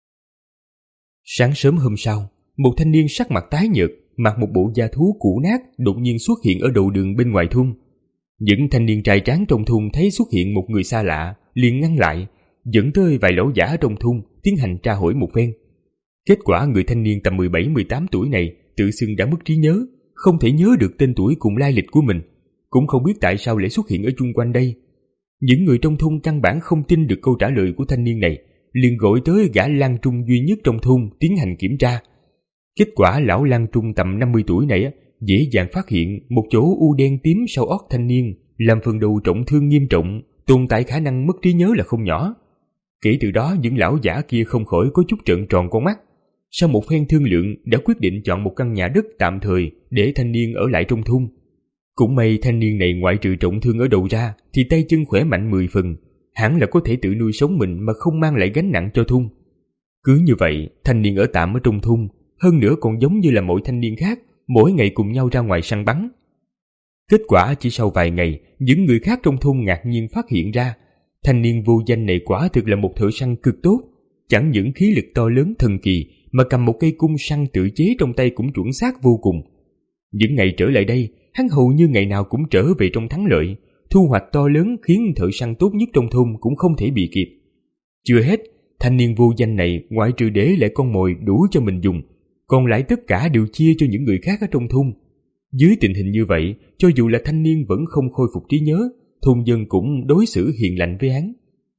Speaker 2: Sáng sớm hôm sau, một thanh niên sắc mặt tái nhợt, mặc một bộ da thú cũ nát đột nhiên xuất hiện ở đầu đường bên ngoài thôn. Những thanh niên trai tráng trong thôn thấy xuất hiện một người xa lạ, liền ngăn lại, dẫn tới vài lão giả trong thôn tiến hành tra hỏi một phen. Kết quả người thanh niên tầm mười bảy mười tám tuổi này tự xưng đã mất trí nhớ, không thể nhớ được tên tuổi cùng lai lịch của mình, cũng không biết tại sao lại xuất hiện ở chung quanh đây. Những người trong thôn căn bản không tin được câu trả lời của thanh niên này, liền gọi tới gã Lan Trung duy nhất trong thôn tiến hành kiểm tra. Kết quả lão Lan Trung tầm năm mươi tuổi này dễ dàng phát hiện một chỗ u đen tím sau ót thanh niên, làm phần đầu trọng thương nghiêm trọng, tồn tại khả năng mất trí nhớ là không nhỏ. Kể từ đó những lão giả kia không khỏi có chút trợn tròn con mắt. Sau một phen thương lượng đã quyết định chọn một căn nhà đất tạm thời để thanh niên ở lại trong thôn. Cũng may thanh niên này ngoại trừ trọng thương ở đầu ra thì tay chân khỏe mạnh mười phần, hẳn là có thể tự nuôi sống mình mà không mang lại gánh nặng cho thôn. Cứ như vậy, thanh niên ở tạm ở trong thôn, hơn nữa còn giống như là mọi thanh niên khác, mỗi ngày cùng nhau ra ngoài săn bắn. Kết quả chỉ sau vài ngày, những người khác trong thôn ngạc nhiên phát hiện ra, thanh niên vô danh này quả thực là một thợ săn cực tốt, chẳng những khí lực to lớn thần kỳ mà cầm một cây cung săn tự chế trong tay cũng chuẩn xác vô cùng. Những ngày trở lại đây, hắn hầu như ngày nào cũng trở về trong thắng lợi, thu hoạch to lớn khiến thợ săn tốt nhất trong thôn cũng không thể bị kịp. Chưa hết, thanh niên vô danh này ngoại trừ để lại con mồi đủ cho mình dùng, còn lại tất cả đều chia cho những người khác ở trong thôn. Dưới tình hình như vậy, cho dù là thanh niên vẫn không khôi phục trí nhớ, thôn dân cũng đối xử hiền lành với hắn.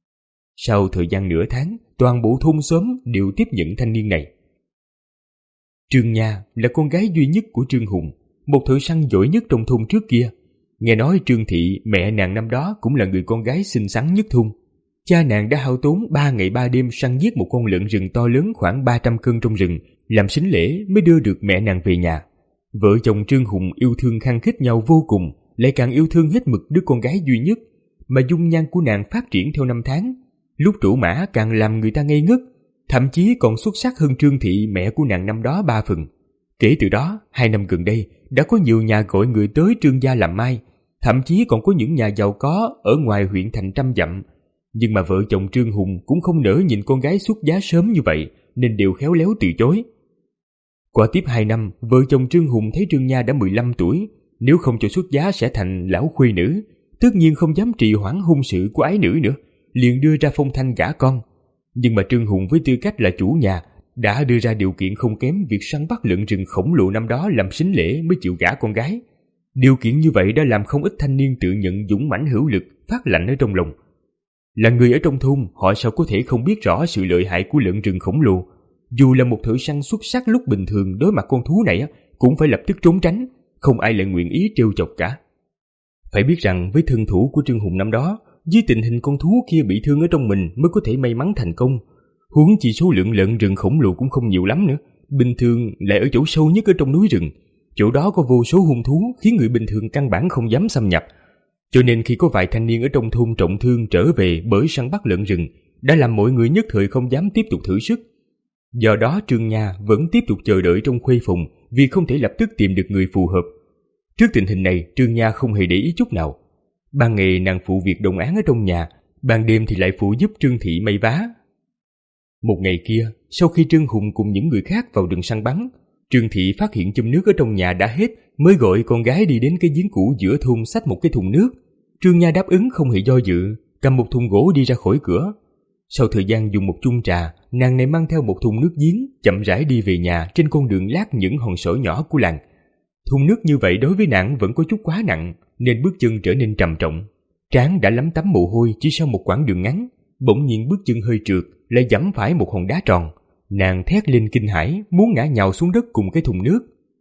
Speaker 2: Sau thời gian nửa tháng, toàn bộ thôn xóm đều tiếp nhận thanh niên này. Trương Nha là con gái duy nhất của Trương Hùng, một thợ săn giỏi nhất trong thôn trước kia. Nghe nói Trương Thị, mẹ nàng năm đó cũng là người con gái xinh xắn nhất thôn. Cha nàng đã hao tốn ba ngày ba đêm săn giết một con lợn rừng to lớn khoảng ba trăm cân trong rừng, làm sính lễ mới đưa được mẹ nàng về nhà. Vợ chồng Trương Hùng yêu thương khăng khít nhau vô cùng, lại càng yêu thương hết mực đứa con gái duy nhất, mà dung nhan của nàng phát triển theo năm tháng. Lúc trổ mã càng làm người ta ngây ngất, thậm chí còn xuất sắc hơn Trương Thị mẹ của nàng năm đó ba phần. Kể từ đó, hai năm gần đây, đã có nhiều nhà gọi người tới Trương gia làm mai, thậm chí còn có những nhà giàu có ở ngoài huyện thành trăm dặm. Nhưng mà vợ chồng Trương Hùng cũng không nỡ nhìn con gái xuất giá sớm như vậy, nên đều khéo léo từ chối. Qua tiếp hai năm, vợ chồng Trương Hùng thấy Trương Nha đã mười lăm tuổi, nếu không cho xuất giá sẽ thành lão khuê nữ, tất nhiên không dám trì hoãn hôn sự của ái nữ nữa, liền đưa ra phong thanh gả con. Nhưng mà Trương Hùng với tư cách là chủ nhà đã đưa ra điều kiện không kém việc săn bắt lợn rừng khổng lồ năm đó làm sính lễ mới chịu gả con gái. Điều kiện như vậy đã làm không ít thanh niên tự nhận dũng mãnh hữu lực, phát lạnh ở trong lòng. Là người ở trong thôn, họ sao có thể không biết rõ sự lợi hại của lợn rừng khổng lồ. Dù là một thợ săn xuất sắc lúc bình thường đối mặt con thú này cũng phải lập tức trốn tránh, không ai lại nguyện ý trêu chọc cả. Phải biết rằng với thân thủ của Trương Hùng năm đó, dưới tình hình con thú kia bị thương ở trong mình mới có thể may mắn thành công. Huống chi số lượng lợn rừng khổng lồ cũng không nhiều lắm nữa, bình thường lại ở chỗ sâu nhất ở trong núi rừng. Chỗ đó có vô số hung thú khiến người bình thường căn bản không dám xâm nhập. Cho nên khi có vài thanh niên ở trong thôn trọng thương trở về bởi săn bắt lợn rừng, đã làm mọi người nhất thời không dám tiếp tục thử sức. Do đó Trương Nha vẫn tiếp tục chờ đợi trong khuê phòng vì không thể lập tức tìm được người phù hợp. Trước tình hình này, Trương Nha không hề để ý chút nào. Ban ngày nàng phụ việc đồng áng ở trong nhà, ban đêm thì lại phụ giúp Trương Thị may vá. Một ngày kia, sau khi Trương Hùng cùng những người khác vào rừng săn bắn, Trương Thị phát hiện chum nước ở trong nhà đã hết, mới gọi con gái đi đến cái giếng cũ giữa thôn xách một cái thùng nước. Trương Nha đáp ứng không hề do dự, cầm một thùng gỗ đi ra khỏi cửa. Sau thời gian dùng một chung trà, nàng này mang theo một thùng nước giếng, chậm rãi đi về nhà trên con đường lát những hòn sỏi nhỏ của làng. Thùng nước như vậy đối với nàng vẫn có chút quá nặng, nên bước chân trở nên trầm trọng. Trán đã lấm tấm mồ hôi chỉ sau một quãng đường ngắn, bỗng nhiên bước chân hơi trượt, lại giẫm phải một hòn đá tròn. Nàng thét lên kinh hãi, muốn ngã nhào xuống đất cùng cái thùng nước.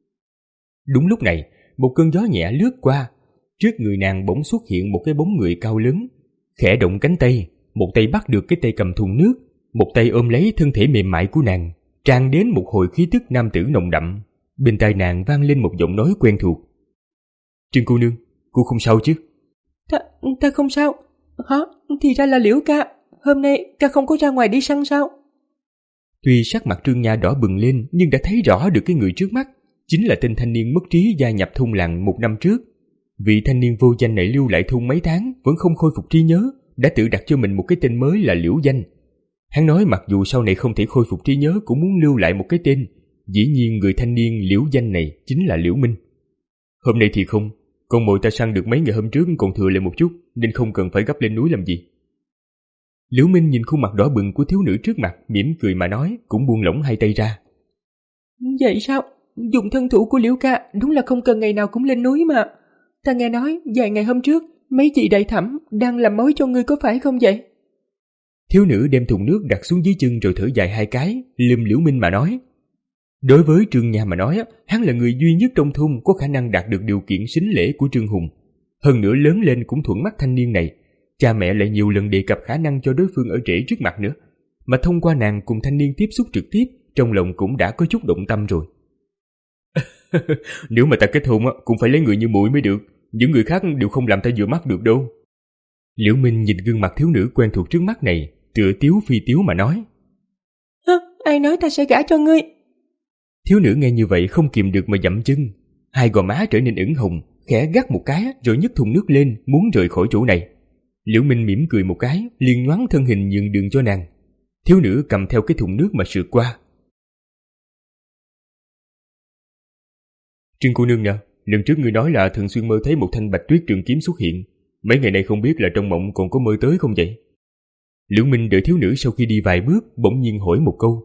Speaker 2: Đúng lúc này, một cơn gió nhẹ lướt qua, trước người nàng bỗng xuất hiện một cái bóng người cao lớn. Khẽ động cánh tay, một tay bắt được cái tay cầm thùng nước, một tay ôm lấy thân thể mềm mại của nàng, tràn đến một hồi khí tức nam tử nồng đậm. Bên tai nàng vang lên một giọng nói quen thuộc. Trương cô nương, cô không sao chứ?
Speaker 5: Ta, ta không sao. Hả? Thì ra là Liễu ca. Hôm nay ca không có ra ngoài đi săn sao?
Speaker 2: Tuy sắc mặt Trương Nha đỏ bừng lên nhưng đã thấy rõ được cái người trước mắt, chính là tên thanh niên mất trí gia nhập thôn làng một năm trước. Vị thanh niên vô danh này lưu lại thôn mấy tháng vẫn không khôi phục trí nhớ, đã tự đặt cho mình một cái tên mới là Liễu Danh. Hắn nói mặc dù sau này không thể khôi phục trí nhớ cũng muốn lưu lại một cái tên. Dĩ nhiên người thanh niên Liễu Danh này chính là Liễu Minh. Hôm nay thì không, con mồi ta săn được mấy ngày hôm trước còn thừa lại một chút, nên không cần phải gấp lên núi làm gì. Liễu Minh nhìn khuôn mặt đỏ bừng của thiếu nữ trước mặt, mỉm cười mà nói, cũng buông lỏng hai tay ra.
Speaker 5: Vậy sao? Dùng thân thủ của Liễu ca đúng là không cần ngày nào cũng lên núi mà. Ta nghe nói vài ngày hôm trước mấy chị đại thẩm đang làm mối cho ngươi có phải không vậy?
Speaker 2: Thiếu nữ đem thùng nước đặt xuống dưới chân rồi thở dài hai cái, lườm Liễu Minh mà nói. Đối với Trương Nha mà nói, hắn là người duy nhất trong thôn có khả năng đạt được điều kiện sính lễ của Trương Hùng. Hơn nữa lớn lên cũng thuận mắt thanh niên này. Cha mẹ lại nhiều lần đề cập khả năng cho đối phương ở rể trước mặt nữa. Mà thông qua nàng cùng thanh niên tiếp xúc trực tiếp, trong lòng cũng đã có chút động tâm rồi. Nếu mà ta kết hôn cũng phải lấy người như muội mới được. Những người khác đều không làm ta vừa mắt được đâu. Liễu Minh nhìn gương mặt thiếu nữ quen thuộc trước mắt này, tựa tiếu phi tiếu mà nói.
Speaker 5: Hả? Ai nói ta sẽ gả cho ngươi?
Speaker 2: Thiếu nữ nghe như vậy không kìm được mà dậm chân. Hai gò má trở nên ửng hồng, khẽ gắt một cái rồi nhấc thùng nước lên muốn rời khỏi chỗ này. Liễu Minh mỉm cười một cái, liền nhoáng thân hình nhường đường cho nàng. Thiếu nữ cầm theo cái thùng nước mà sượt qua. Trương cô nương nè, lần trước ngươi nói là thường xuyên mơ thấy một thanh bạch tuyết trường kiếm xuất hiện. Mấy ngày nay không biết là trong mộng còn có mơ tới không vậy? Liễu Minh đợi thiếu nữ sau khi đi vài bước, bỗng nhiên hỏi một câu.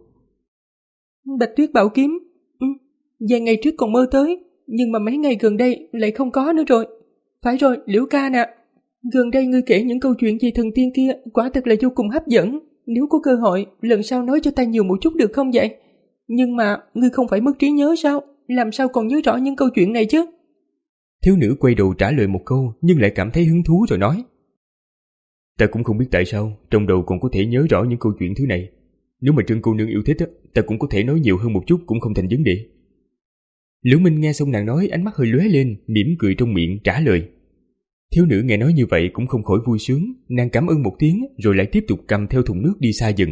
Speaker 5: Bạch tuyết bảo kiếm, ừ, vài ngày trước còn mơ tới, nhưng mà mấy ngày gần đây lại không có nữa rồi. Phải rồi, Liễu ca nè, gần đây ngươi kể những câu chuyện về thần tiên kia quả thật là vô cùng hấp dẫn. Nếu có cơ hội, lần sau nói cho ta nhiều một chút được không vậy? Nhưng mà ngươi không phải mất trí nhớ sao? Làm sao còn nhớ rõ những câu chuyện này chứ?
Speaker 2: Thiếu nữ quay đầu trả lời một câu, nhưng lại cảm thấy hứng thú rồi nói. Ta cũng không biết tại sao, trong đầu còn có thể nhớ rõ những câu chuyện thứ này. Nếu mà Trương cô nương yêu thích, ta cũng có thể nói nhiều hơn một chút cũng không thành vấn đề. Liễu Minh nghe xong nàng nói, ánh mắt hơi lóe lên, mỉm cười trong miệng trả lời. Thiếu nữ nghe nói như vậy cũng không khỏi vui sướng, nàng cảm ơn một tiếng rồi lại tiếp tục cầm theo thùng nước đi xa dần.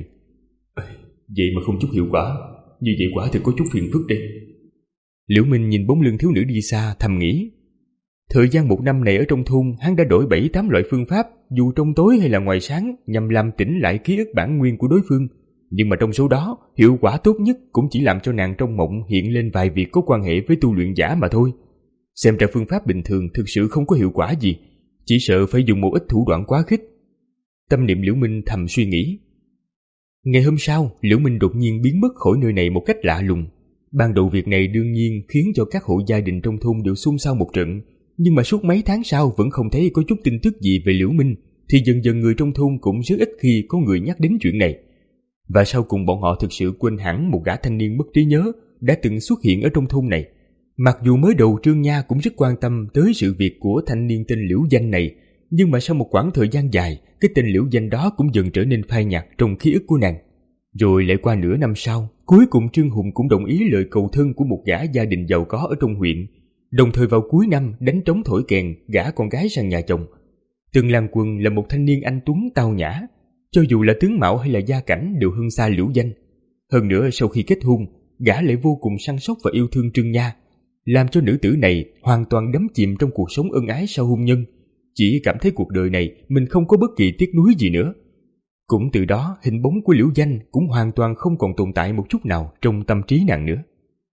Speaker 2: Vậy mà không chút hiệu quả, như vậy quả thật có chút phiền phức đây. Liễu Minh nhìn bóng lưng thiếu nữ đi xa thầm nghĩ. Thời gian một năm này ở trong thôn, hắn đã đổi bảy tám loại phương pháp, dù trong tối hay là ngoài sáng, nhằm làm tỉnh lại ký ức bản nguyên của đối phương. Nhưng mà trong số đó, hiệu quả tốt nhất cũng chỉ làm cho nàng trong mộng hiện lên vài việc có quan hệ với tu luyện giả mà thôi. Xem ra phương pháp bình thường thực sự không có hiệu quả gì, chỉ sợ phải dùng một ít thủ đoạn quá khích. Tâm niệm Liễu Minh thầm suy nghĩ. Ngày hôm sau, Liễu Minh đột nhiên biến mất khỏi nơi này một cách lạ lùng. Ban đầu việc này đương nhiên khiến cho các hộ gia đình trong thôn đều xôn xao một trận, nhưng mà suốt mấy tháng sau vẫn không thấy có chút tin tức gì về Liễu Minh, thì dần dần người trong thôn cũng rất ít khi có người nhắc đến chuyện này. Và sau cùng bọn họ thực sự quên hẳn một gã thanh niên mất trí nhớ đã từng xuất hiện ở trong thôn này. Mặc dù mới đầu Trương Nha cũng rất quan tâm tới sự việc của thanh niên tên Liễu Danh này, nhưng mà sau một quãng thời gian dài, cái tên Liễu Danh đó cũng dần trở nên phai nhạt trong ký ức của nàng. Rồi lại qua nửa năm sau, cuối cùng Trương Hùng cũng đồng ý lời cầu thân của một gã gia đình giàu có ở trong huyện, đồng thời vào cuối năm đánh trống thổi kèn gả con gái sang nhà chồng. Từng Lan Quân là một thanh niên anh tuấn tao nhã, cho dù là tướng mạo hay là gia cảnh đều hơn xa Liễu Danh. Hơn nữa sau khi kết hôn, gã lại vô cùng săn sóc và yêu thương Trương Nha, làm cho nữ tử này hoàn toàn đắm chìm trong cuộc sống ân ái sau hôn nhân, chỉ cảm thấy cuộc đời này mình không có bất kỳ tiếc nuối gì nữa. Cũng từ đó hình bóng của Liễu Danh cũng hoàn toàn không còn tồn tại một chút nào trong tâm trí nàng nữa.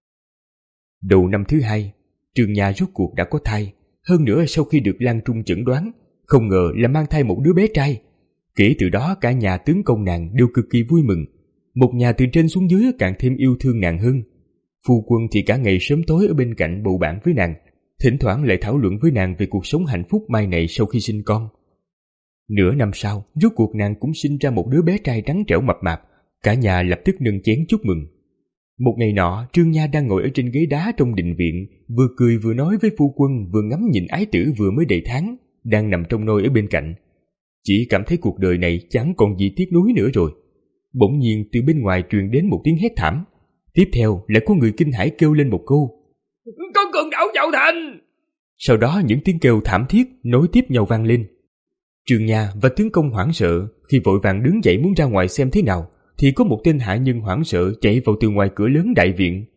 Speaker 2: Đầu năm thứ hai, Trương Nha rốt cuộc đã có thai, hơn nữa sau khi được Lan Trung chẩn đoán, không ngờ là mang thai một đứa bé trai. Kể từ đó cả nhà tướng công nàng đều cực kỳ vui mừng, một nhà từ trên xuống dưới càng thêm yêu thương nàng hơn. Phu quân thì cả ngày sớm tối ở bên cạnh bầu bạn với nàng, thỉnh thoảng lại thảo luận với nàng về cuộc sống hạnh phúc mai này sau khi sinh con. Nửa năm sau, rốt cuộc nàng cũng sinh ra một đứa bé trai trắng trẻo mập mạp, cả nhà lập tức nâng chén chúc mừng. Một ngày nọ, Trương Nha đang ngồi ở trên ghế đá trong đình viện, vừa cười vừa nói với phu quân, vừa ngắm nhìn ái tử vừa mới đầy tháng, đang nằm trong nôi ở bên cạnh. Chỉ cảm thấy cuộc đời này chẳng còn gì tiếc nuối nữa rồi. Bỗng nhiên từ bên ngoài truyền đến một tiếng hét thảm. Tiếp theo lại có người kinh hãi kêu lên một câu:
Speaker 4: Con cường đảo vào thành!
Speaker 2: Sau đó những tiếng kêu thảm thiết nối tiếp nhau vang lên. Trương Nha và tướng công hoảng sợ, khi vội vàng đứng dậy muốn ra ngoài xem thế nào, thì có một tên hạ nhân hoảng sợ chạy vào từ ngoài cửa lớn đại viện.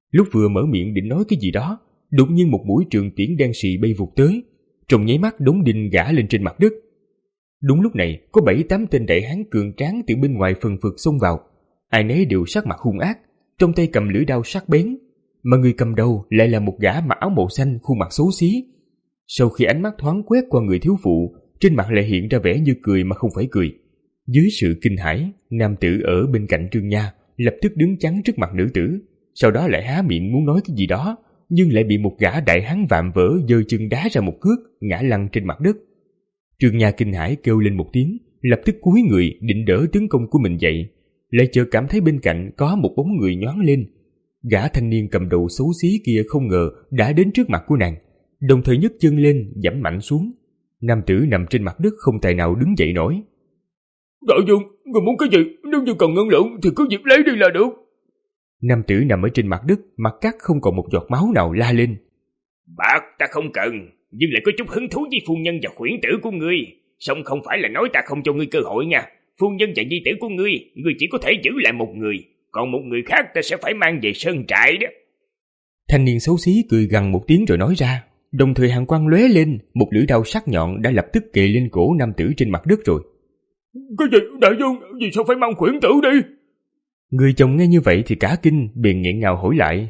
Speaker 2: Lúc vừa mở miệng định nói cái gì đó, đột nhiên một mũi trường tiễn đen xì bay vụt tới, trong nháy mắt đóng đinh gã lên trên mặt đất. Đúng lúc này, có bảy tám tên đại hán cường tráng từ bên ngoài phần phật xông vào, ai nấy đều sắc mặt hung ác, trong tay cầm lưỡi đao sắc bén, mà người cầm đầu lại là một gã mặc áo màu xanh, khuôn mặt xấu xí. Sau khi ánh mắt thoáng quét qua người thiếu phụ, trên mặt lại hiện ra vẻ như cười mà không phải cười. Dưới sự kinh hãi, nam tử ở bên cạnh Trương Nha lập tức đứng chắn trước mặt nữ tử, sau đó lại há miệng muốn nói cái gì đó, nhưng lại bị một gã đại hán vạm vỡ giơ chân đá ra một cước, ngã lăn trên mặt đất. Trương Nha kinh hãi kêu lên một tiếng, lập tức cúi người định đỡ tướng công của mình dậy, lại chợt cảm thấy bên cạnh có một bóng người nhoáng lên. Gã thanh niên cầm đầu xấu xí kia không ngờ đã đến trước mặt của nàng, đồng thời nhấc chân lên giẫm mạnh xuống. Nam tử nằm trên mặt đất không tài nào đứng dậy nổi.
Speaker 3: Đại vương, người muốn cái gì? Nếu như cần ngân lượng thì cứ việc lấy đi là được.
Speaker 2: Nam tử nằm ở trên mặt đất, mặt cắt không còn một giọt máu nào, la lên.
Speaker 3: Bạc ta không cần, nhưng lại có chút hứng thú với phu nhân và khuyển tử của ngươi. Song không phải là nói ta không cho ngươi cơ hội nha. Phu nhân và nhi tử của ngươi, ngươi chỉ có thể giữ lại một người, còn một người khác ta sẽ phải mang về sơn trại đó.
Speaker 2: Thanh niên xấu xí cười gằn một tiếng rồi nói ra, đồng thời hàn quang lóe lên, một lưỡi đao sắc nhọn đã lập tức kề lên cổ nam tử trên mặt đất rồi.
Speaker 3: Cái gì? Đại vương, vì sao phải mang khuyển tử đi?
Speaker 2: Người chồng nghe như vậy thì cả kinh, bèn nghẹn ngào hỏi lại.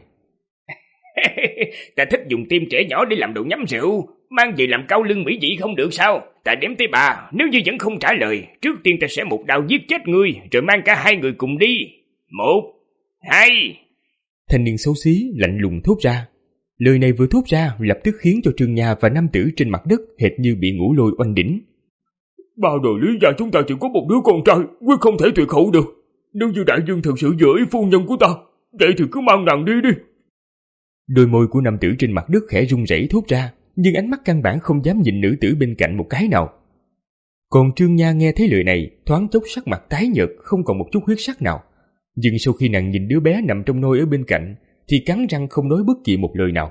Speaker 3: Ta thích dùng tim trẻ nhỏ để làm đồ nhắm rượu, mang về làm cao lương mỹ vị không được sao? Ta đếm tới ba, nếu như vẫn không trả lời, trước tiên ta sẽ một đao giết chết ngươi, rồi mang cả hai người cùng đi. Một, hai.
Speaker 2: Thanh niên xấu xí lạnh lùng thốt ra. Lời này vừa thốt ra lập tức khiến cho Trương Nha và nam tử trên mặt đất hệt như bị ngũ lôi oanh đỉnh.
Speaker 3: Ba đời Lý gia chúng ta chỉ có một đứa con trai, quyết không thể tuyệt hậu được. Nếu như đại vương thật sự giữ ý phu nhân của ta, vậy thì cứ mang nàng đi đi.
Speaker 2: Đôi môi của nam tử trên mặt đất khẽ run rẩy thốt ra, nhưng ánh mắt căn bản không dám nhìn nữ tử bên cạnh một cái nào. Còn Trương Nha nghe thấy lời này, thoáng chốc sắc mặt tái nhợt, không còn một chút huyết sắc nào. Nhưng sau khi nàng nhìn đứa bé nằm trong nôi ở bên cạnh, thì cắn răng không nói bất kỳ một lời nào.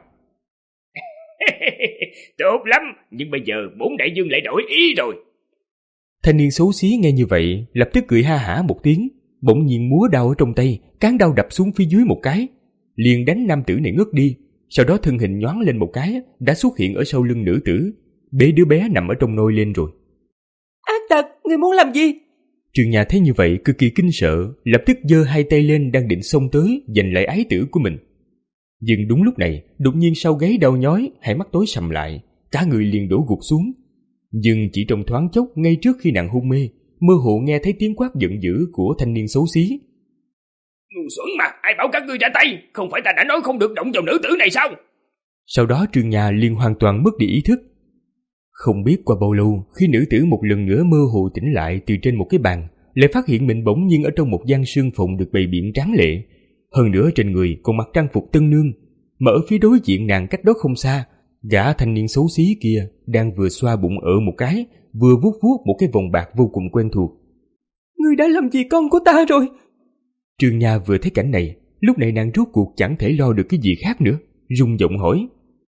Speaker 3: Tốt lắm, nhưng bây giờ bốn đại vương lại đổi ý rồi.
Speaker 2: Thanh niên xấu xí nghe như vậy, lập tức cười ha hả một tiếng, bỗng nhiên múa đao ở trong tay, cán đao đập xuống phía dưới một cái, liền đánh nam tử này ngất đi. Sau đó thân hình nhoáng lên một cái, đã xuất hiện ở sau lưng nữ tử, bế đứa bé nằm ở trong nôi lên rồi.
Speaker 5: Ác tặc, ngươi muốn làm gì?
Speaker 2: Trương Nha thấy như vậy cực kỳ kinh sợ, lập tức giơ hai tay lên đang định xông tới giành lại ái tử của mình. Nhưng đúng lúc này, đột nhiên sau gáy đau nhói, hai mắt tối sầm lại, cả người liền đổ gục xuống. Nhưng chỉ trong thoáng chốc, ngay trước khi nàng hôn mê, mơ hồ nghe thấy tiếng quát giận dữ của thanh niên xấu xí.
Speaker 3: Ngu xuẩn mà, ai bảo các ngươi ra tay? Không phải ta đã nói không được động vào nữ tử này sao?
Speaker 2: Sau đó Trương Nha liền hoàn toàn mất đi ý thức. Không biết qua bao lâu, khi nữ tử một lần nữa mơ hồ tỉnh lại từ trên một cái bàn, lại phát hiện mình bỗng nhiên ở trong một gian sương phòng được bày biện tráng lệ. Hơn nữa trên người còn mặc trang phục tân nương, mà ở phía đối diện nàng cách đó không xa, gã thanh niên xấu xí kia đang vừa xoa bụng ở một cái, vừa vuốt vuốt một cái vòng bạc vô cùng quen thuộc.
Speaker 5: Ngươi đã làm gì con của ta rồi?
Speaker 2: Trương Nha vừa thấy cảnh này, lúc này nàng rốt cuộc chẳng thể lo được cái gì khác nữa, rung giọng hỏi.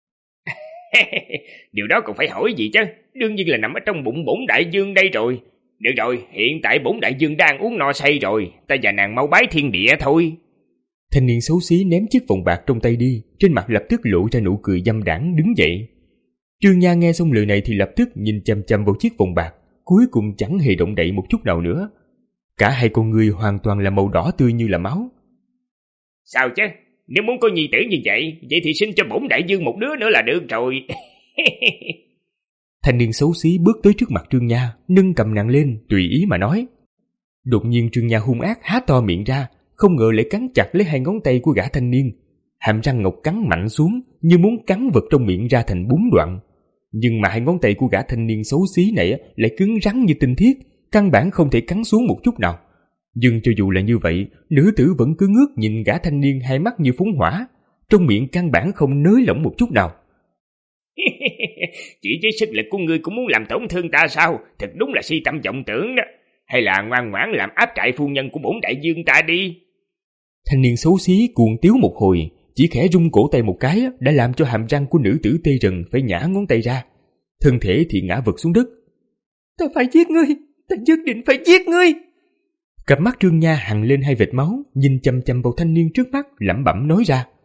Speaker 3: Điều đó còn phải hỏi gì chứ, đương nhiên là nằm ở trong bụng bổn đại vương đây rồi. Được rồi, hiện tại bổn đại vương đang uống no say rồi, ta và nàng mau bái thiên địa thôi.
Speaker 2: Thanh niên xấu xí ném chiếc vòng bạc trong tay đi, trên mặt lập tức lộ ra nụ cười dâm đãng đứng dậy. Trương Nha nghe xong lời này thì lập tức nhìn chằm chằm vào chiếc vòng bạc, cuối cùng chẳng hề động đậy một chút nào nữa. Cả hai con người hoàn toàn là màu đỏ tươi như là máu.
Speaker 3: Sao chứ, nếu muốn có nhi tử như vậy, vậy thì sinh cho bổn đại vương một đứa nữa là được rồi.
Speaker 2: Thanh niên xấu xí bước tới trước mặt Trương Nha, nâng cầm nàng lên, tùy ý mà nói. Đột nhiên Trương Nha hung ác há to miệng ra, không ngờ lại cắn chặt lấy hai ngón tay của gã thanh niên. Hàm răng ngọc cắn mạnh xuống, như muốn cắn vật trong miệng ra thành bốn đoạn. Nhưng mà hai ngón tay của gã thanh niên xấu xí này lại cứng rắn như tinh thiết, căn bản không thể cắn xuống một chút nào. Nhưng cho dù là như vậy, nữ tử vẫn cứ ngước nhìn gã thanh niên hai mắt như phóng hỏa, trong miệng căn bản không nới lỏng một chút nào.
Speaker 3: Chỉ với sức lực của ngươi cũng muốn làm tổn thương ta sao? Thật đúng là si tâm vọng tưởng đó. Hay là ngoan ngoãn làm áp trại phu nhân của bổn đại vương ta đi.
Speaker 2: Thanh niên xấu xí cuồng tiếu một hồi, chỉ khẽ rung cổ tay một cái đã làm cho hàm răng của nữ tử tê rần phải nhả ngón tay ra, thân thể thì ngã vật xuống đất.
Speaker 5: Ta phải giết ngươi, ta nhất định phải giết ngươi.
Speaker 2: Cặp mắt Trương Nha hằn lên hai vệt máu, nhìn chằm chằm vào thanh niên trước mắt, lẩm bẩm nói ra.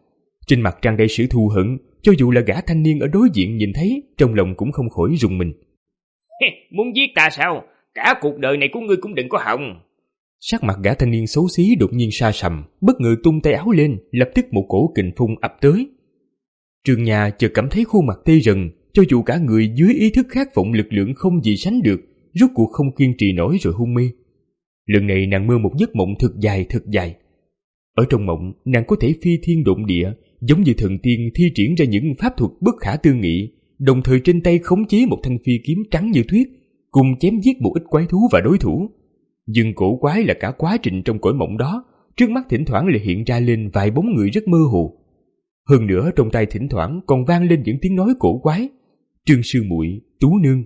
Speaker 2: Trên mặt tràn đầy sự thù hận, cho dù là gã thanh niên ở đối diện nhìn thấy, trong lòng cũng không khỏi rùng mình.
Speaker 3: Muốn giết ta sao? Cả cuộc đời này của ngươi cũng đừng có hòng.
Speaker 2: Sắc mặt gã thanh niên xấu xí đột nhiên sa sầm, bất ngờ tung tay áo lên, lập tức một cổ kình phong ập tới. Trương Nha chợt cảm thấy khuôn mặt tê rần, cho dù cả người dưới ý thức khát vọng lực lượng không gì sánh được, rốt cuộc không kiên trì nổi rồi hôn mê. Lần này nàng mơ một giấc mộng thật dài thật dài. Ở trong mộng, nàng có thể phi thiên độn địa, giống như thần tiên thi triển ra những pháp thuật bất khả tư nghị, đồng thời trên tay khống chế một thanh phi kiếm trắng như tuyết, cùng chém giết một ít quái thú và đối thủ. Nhưng cổ quái là cả quá trình trong cõi mộng đó, trước mắt thỉnh thoảng lại hiện ra lên vài bóng người rất mơ hồ. Hơn nữa trong tay thỉnh thoảng còn vang lên những tiếng nói cổ quái. Trương sư muội, Tú nương.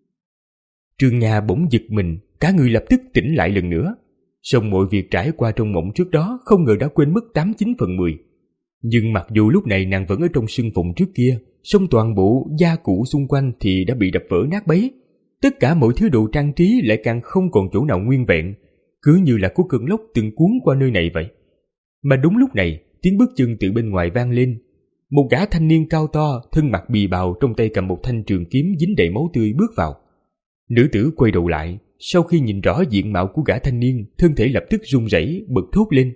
Speaker 2: Trương Nha bỗng giật mình, cả người lập tức tỉnh lại lần nữa. Song mọi việc trải qua trong mộng trước đó không ngờ đã quên mất tám chín phần mười. Nhưng mặc dù lúc này nàng vẫn ở trong sân phòng trước kia, song toàn bộ gia cụ xung quanh thì đã bị đập vỡ nát bấy. Tất cả mọi thứ đồ trang trí lại càng không còn chỗ nào nguyên vẹn, cứ như là có cơn lốc từng cuốn qua nơi này vậy. Mà đúng lúc này, tiếng bước chân từ bên ngoài vang lên. Một gã thanh niên cao to, thân mặc bì bào, trong tay cầm một thanh trường kiếm dính đầy máu tươi bước vào. Nữ tử quay đầu lại, sau khi nhìn rõ diện mạo của gã thanh niên, thân thể lập tức run rẩy, bật thốt lên.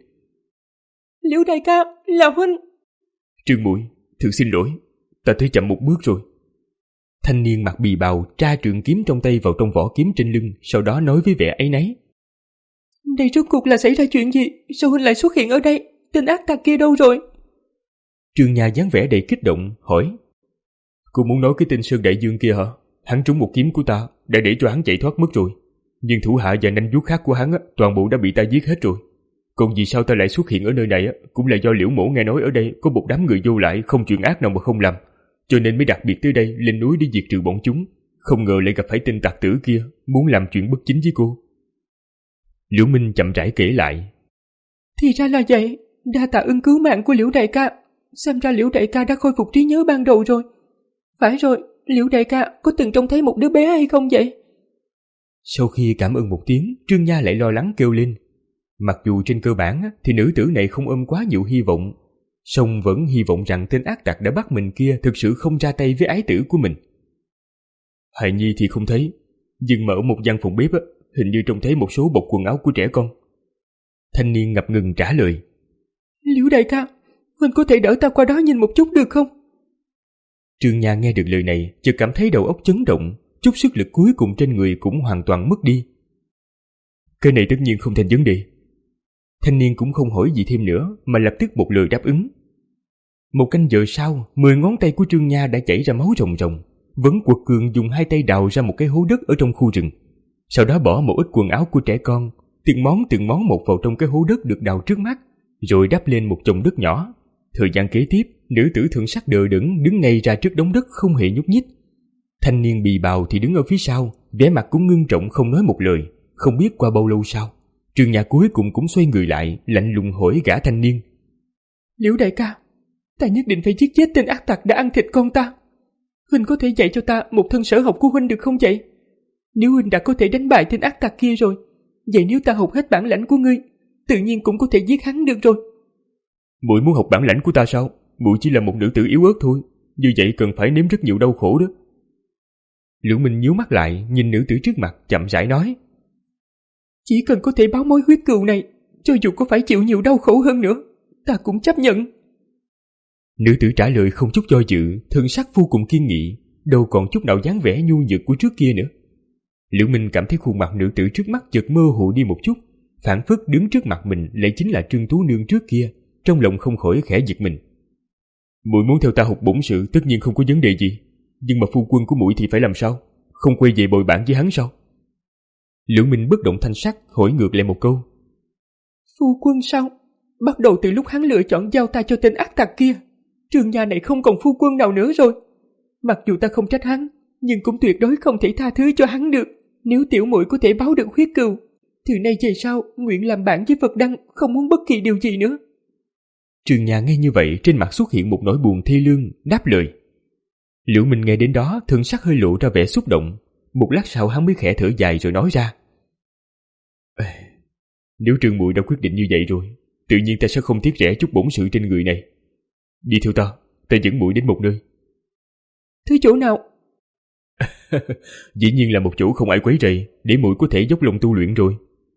Speaker 5: Liễu đại ca, là huynh.
Speaker 2: Trương muội, thực xin lỗi, ta tới chậm một bước rồi. Thanh niên mặc bì bào tra trường kiếm trong tay vào trong vỏ kiếm trên lưng, sau đó nói với vẻ áy náy.
Speaker 5: Đây rốt cuộc là xảy ra chuyện gì? Sao huynh lại xuất hiện ở đây? Tên ác tặc kia đâu rồi?
Speaker 2: Trương Nha dáng vẻ đầy kích động, hỏi. Cô muốn nói cái tên Sơn Đại Dương kia hả? Hắn trúng một kiếm của ta, đã để cho hắn chạy thoát mất rồi. Nhưng thủ hạ và nanh vuốt khác của hắn toàn bộ đã bị ta giết hết rồi. Còn vì sao ta lại xuất hiện ở nơi này cũng là do Liễu mổ nghe nói ở đây có một đám người vô lại không chuyện ác nào mà không làm, cho nên mới đặc biệt tới đây lên núi để diệt trừ bọn chúng. Không ngờ lại gặp phải tên tặc tử kia, muốn làm chuyện bất chính với cô. Liễu Minh chậm rãi kể lại.
Speaker 5: Thì ra là vậy, đa tạ ơn cứu mạng của Liễu đại ca. Xem ra Liễu đại ca đã khôi phục trí nhớ ban đầu rồi. Phải rồi, Liễu đại ca có từng trông thấy một đứa bé hay không vậy?
Speaker 2: Sau khi cảm ơn một tiếng, Trương Nha lại lo lắng kêu lên. Mặc dù trên cơ bản thì nữ tử này không ôm quá nhiều hy vọng, song vẫn hy vọng rằng tên ác tặc đã bắt mình kia thực sự không ra tay với ái tử của mình. Hài nhi thì không thấy, nhưng mà ở một gian phòng bếp hình như trông thấy một số bọc quần áo của trẻ con. Thanh niên ngập ngừng trả lời.
Speaker 5: Liễu đại ca, huynh có thể đỡ ta qua đó nhìn một chút được không?
Speaker 2: Trương Nha nghe được lời này, chợt cảm thấy đầu óc chấn động, chút sức lực cuối cùng trên người cũng hoàn toàn mất đi. Cái này tất nhiên không thành vấn đề. Thanh niên cũng không hỏi gì thêm nữa, mà lập tức một lời đáp ứng. Một canh giờ sau, mười ngón tay của Trương Nha đã chảy ra máu ròng ròng, vẫn quật cường dùng hai tay đào ra một cái hố đất ở trong khu rừng. Sau đó bỏ một ít quần áo của trẻ con, từng món từng món một vào trong cái hố đất được đào trước mắt, rồi đắp lên một chồng đất nhỏ. Thời gian kế tiếp, nữ tử thần sắc đờ đẫn đứng ngay ra trước đống đất không hề nhúc nhích. Thanh niên bì bào thì đứng ở phía sau, vẻ mặt cũng ngưng trọng không nói một lời. Không biết qua bao lâu sau, Trương Nha cuối cùng cũng xoay người lại, lạnh lùng hỏi gã thanh niên.
Speaker 5: Liễu đại ca, ta nhất định phải giết chết tên ác tặc đã ăn thịt con ta. Huynh có thể dạy cho ta một thân sở học của huynh được không vậy? Nếu huynh đã có thể đánh bại tên ác tặc kia rồi, vậy nếu ta học hết bản lãnh của ngươi, tự nhiên cũng có thể giết hắn được rồi.
Speaker 2: Muội muốn học bản lãnh của ta sao? Muội chỉ là một nữ tử yếu ớt thôi, như vậy cần phải nếm rất nhiều đau khổ đó. Liễu Minh nhíu mắt lại, nhìn nữ tử trước mặt, chậm rãi nói.
Speaker 5: Chỉ cần có thể báo mối huyết cừu này, cho dù có phải chịu nhiều đau khổ hơn nữa, ta cũng chấp nhận.
Speaker 2: Nữ tử trả lời không chút do dự, thân sắc vô cùng kiên nghị, đâu còn chút nào dáng vẻ nhu nhược của trước kia nữa. Liễu Minh cảm thấy khuôn mặt nữ tử trước mắt chợt mơ hồ đi một chút, phảng phất đứng trước mặt mình lại chính là Trương Tú Nương trước kia, trong lòng không khỏi khẽ giật mình. Muội muốn theo ta học bổn sự tất nhiên không có vấn đề gì, nhưng mà phu quân của muội thì phải làm sao? Không quay về bồi bạn với hắn sao? Liễu Minh bất động thanh sắc hỏi ngược lại một câu.
Speaker 5: Phu quân sao? Bắt đầu từ lúc hắn lựa chọn giao ta cho tên ác tặc kia, Trương Nha này không còn phu quân nào nữa rồi. Mặc dù ta không trách hắn, nhưng cũng tuyệt đối không thể tha thứ cho hắn được. Nếu tiểu muội có thể báo được huyết cừu, từ nay về sau nguyện làm bạn với Phật Đăng, không muốn bất kỳ điều gì nữa.
Speaker 2: Trương Nha nghe như vậy, trên mặt xuất hiện một nỗi buồn thê lương, đáp lời. Liễu Minh nghe đến đó, thân sắc hơi lộ ra vẻ xúc động. Một lát sau hắn mới khẽ thở dài rồi nói ra. Nếu Trương muội đã quyết định như vậy rồi, tự nhiên ta sẽ không tiếc rẻ chút bổn sự trên người này.
Speaker 3: Đi theo ta, ta dẫn muội đến một nơi.
Speaker 5: Thứ chỗ nào?
Speaker 3: Dĩ nhiên là một chỗ không ai quấy rầy, để muội có thể dốc lòng tu luyện rồi.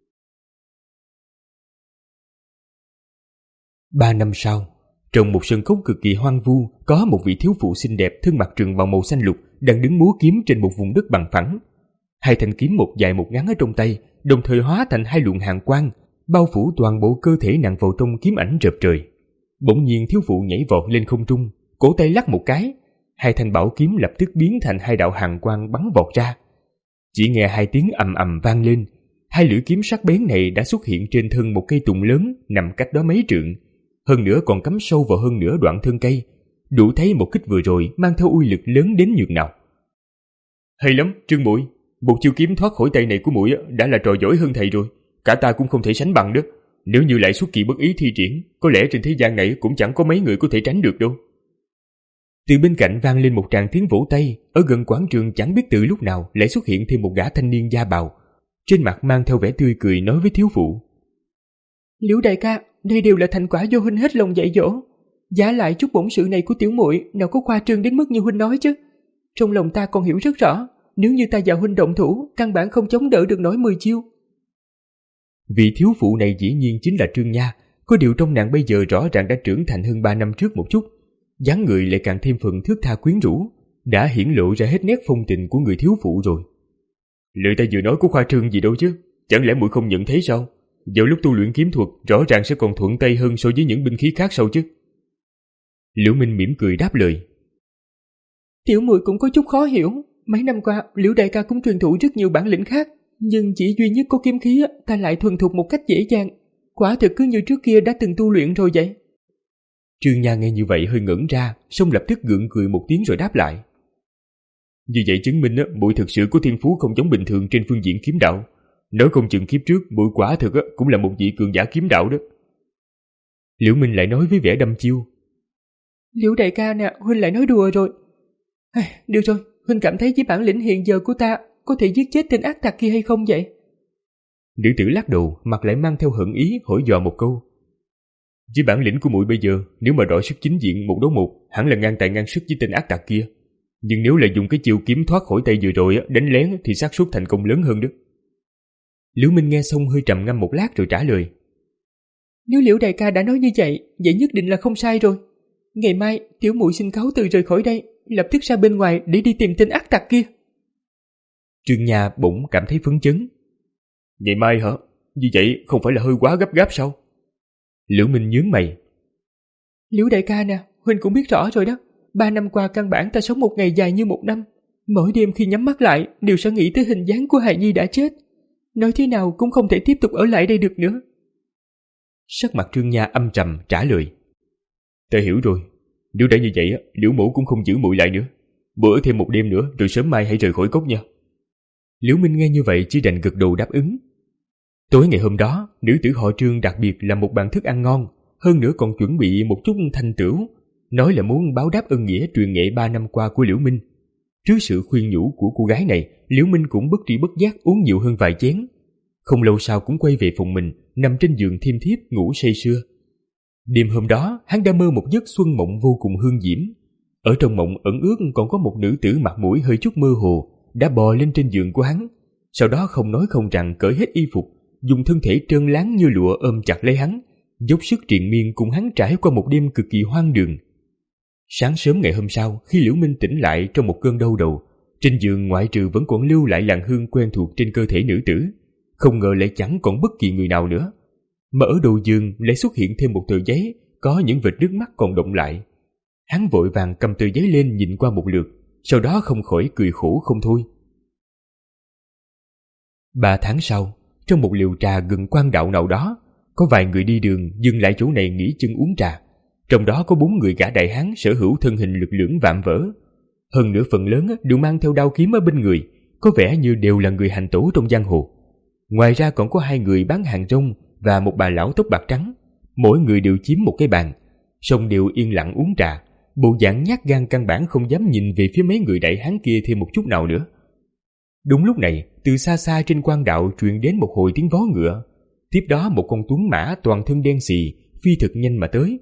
Speaker 2: Ba năm sau, trong một sân cốc cực kỳ hoang vu, có một vị thiếu phụ xinh đẹp thân mặc trường bào màu xanh lục đang đứng múa kiếm trên một vùng đất bằng phẳng. Hai thanh kiếm một dài một ngắn ở trong tay, đồng thời hóa thành hai luồng hàn quang, bao phủ toàn bộ cơ thể nàng vào trong kiếm ảnh rợp trời. Bỗng nhiên thiếu phụ nhảy vọt lên không trung, cổ tay lắc một cái, hai thanh bảo kiếm lập tức biến thành hai đạo hàn quang bắn vọt ra. Chỉ nghe hai tiếng ầm ầm vang lên, hai lưỡi kiếm sắc bén này đã xuất hiện trên thân một cây tùng lớn nằm cách đó mấy trượng, hơn nữa còn cắm sâu vào hơn nửa đoạn thân cây, đủ thấy một kích vừa rồi mang theo uy lực lớn đến nhường nào.
Speaker 3: Hay lắm, Trương muội, một chiêu kiếm thoát khỏi tay này của muội đã là trò giỏi hơn thầy rồi, cả ta cũng không thể sánh bằng đó. Nếu như lại xuất kỳ bất ý thi triển, có lẽ trên thế gian này cũng chẳng có mấy người có thể tránh được đâu.
Speaker 2: Từ bên cạnh vang lên một tràng tiếng vỗ tay, ở gần quảng trường chẳng biết từ lúc nào lại xuất hiện thêm một gã thanh niên da bào, trên mặt mang theo vẻ tươi cười nói với thiếu phụ:
Speaker 5: Liễu đại ca, đây đều là thành quả do huynh hết lòng dạy dỗ. Giá lại chút bổn sự này của tiểu muội nào có khoa trương đến mức như huynh nói chứ. Trong lòng ta còn hiểu rất rõ, nếu như ta và huynh động thủ, căn bản không chống đỡ được nổi mười chiêu.
Speaker 2: Vị thiếu phụ này dĩ nhiên chính là Trương Nha, có điều trong nàng bây giờ rõ ràng đã trưởng thành hơn ba năm trước một chút, dáng người lại càng thêm phần thước tha quyến rũ, đã hiển lộ ra hết nét phong tình của người thiếu phụ rồi.
Speaker 3: Lời ta vừa nói có khoa trương gì đâu chứ, chẳng lẽ muội không nhận thấy sao? Vào lúc tu luyện kiếm thuật rõ ràng sẽ còn thuận tay hơn so với những binh khí khác sao chứ?
Speaker 2: Liễu Minh mỉm cười đáp lời:
Speaker 5: Tiểu muội cũng có chút khó hiểu, mấy năm qua Liễu đại ca cũng truyền thụ rất nhiều bản lĩnh khác, nhưng chỉ duy nhất có kiếm khí ta lại thuần thục một cách dễ dàng, quả thực cứ như trước kia đã từng tu luyện rồi vậy.
Speaker 2: Trương Nha nghe như vậy hơi ngẩn ra, xong lập tức gượng cười một tiếng rồi đáp lại:
Speaker 3: Như vậy chứng minh muội thực sự có thiên phú không giống bình thường trên phương diện kiếm đạo. Nếu không chừng kiếp trước muội quả thực cũng là một vị cường giả kiếm đạo đó.
Speaker 2: Liễu Minh lại nói với vẻ đăm chiêu:
Speaker 5: Liễu đại ca nè, huynh lại nói đùa rồi. Được rồi, huynh cảm thấy với bản lĩnh hiện giờ của ta có thể giết chết tên ác tặc kia hay không vậy?
Speaker 2: Nữ tử lắc đầu, mặt lại mang theo hận ý hỏi dò một câu:
Speaker 3: Với bản lĩnh của muội bây giờ, nếu mà đòi sức chính diện một đấu một, hẳn là ngang tài ngang sức với tên ác tặc kia. Nhưng nếu là dùng cái chiêu kiếm thoát khỏi tay vừa rồi đánh lén thì xác suất thành công lớn hơn đó.
Speaker 2: Liễu Minh nghe xong hơi trầm ngâm một lát rồi trả lời:
Speaker 5: Nếu Liễu đại ca đã nói như vậy, vậy nhất định là không sai rồi. Ngày mai tiểu muội xin cáo từ rời khỏi đây, lập tức ra bên ngoài để đi tìm tên ác tặc kia.
Speaker 2: Trương Nha bỗng cảm thấy phấn chấn:
Speaker 3: Ngày mai hả? Như vậy không phải là hơi quá gấp gáp sao?
Speaker 2: Liễu Minh nhướng mày:
Speaker 5: Liễu đại ca nè, huynh cũng biết rõ rồi đó. Ba năm qua căn bản ta sống một ngày dài như một năm. Mỗi đêm khi nhắm mắt lại đều sẽ nghĩ tới hình dáng của hài nhi đã chết. Nói thế nào cũng không thể tiếp tục ở lại đây được nữa.
Speaker 2: Sắc mặt Trương Nha âm trầm trả lời:
Speaker 3: Ta hiểu rồi. Nếu đã như vậy, Liễu mẫu cũng không giữ muội lại nữa. Muội ở thêm một đêm nữa rồi sớm mai hãy rời khỏi cốc nha.
Speaker 2: Liễu Minh nghe như vậy chỉ đành gật đầu đáp ứng. Tối ngày hôm đó, nữ tử họ Trương đặc biệt làm một bàn thức ăn ngon, hơn nữa còn chuẩn bị một chút thanh tửu, nói là muốn báo đáp ân nghĩa truyền nghệ ba năm qua của Liễu Minh. Trước sự khuyên nhủ của cô gái này, Liễu Minh cũng bất tri bất giác uống nhiều hơn vài chén. Không lâu sau cũng quay về phòng mình, nằm trên giường thiêm thiếp ngủ say sưa. Đêm hôm đó, hắn đã mơ một giấc xuân mộng vô cùng hương diễm. Ở trong mộng ẩn ước còn có một nữ tử mặt mũi hơi chút mơ hồ đã bò lên trên giường của hắn, sau đó không nói không rằng cởi hết y phục, dùng thân thể trơn láng như lụa ôm chặt lấy hắn, dốc sức triền miên cùng hắn trải qua một đêm cực kỳ hoang đường. Sáng sớm ngày hôm sau, khi Liễu Minh tỉnh lại trong một cơn đau đầu, trên giường ngoại trừ vẫn còn lưu lại làn hương quen thuộc trên cơ thể nữ tử, không ngờ lại chẳng còn bất kỳ người nào nữa, mà ở đầu giường lại xuất hiện thêm một tờ giấy có những vệt nước mắt còn đọng lại. Hắn vội vàng cầm tờ giấy lên nhìn qua một lượt, sau đó không khỏi cười khổ không thôi. Ba tháng sau, trong một liều trà gần quan đạo nào đó, có vài người đi đường dừng lại chỗ này nghỉ chân uống trà. Trong đó có bốn người gã đại hán sở hữu thân hình lực lưỡng vạm vỡ, hơn nữa phần lớn đều mang theo đao kiếm ở bên người, có vẻ như đều là người hành tẩu trong giang hồ. Ngoài ra còn có hai người bán hàng rong và một bà lão tóc bạc trắng, mỗi người đều chiếm một cái bàn, song đều yên lặng uống trà, bộ dạng nhát gan căn bản không dám nhìn về phía mấy người đại hán kia thêm một chút nào nữa. Đúng lúc này, từ xa xa trên quan đạo truyền đến một hồi tiếng vó ngựa, tiếp đó một con tuấn mã toàn thân đen xì phi thực nhanh mà tới.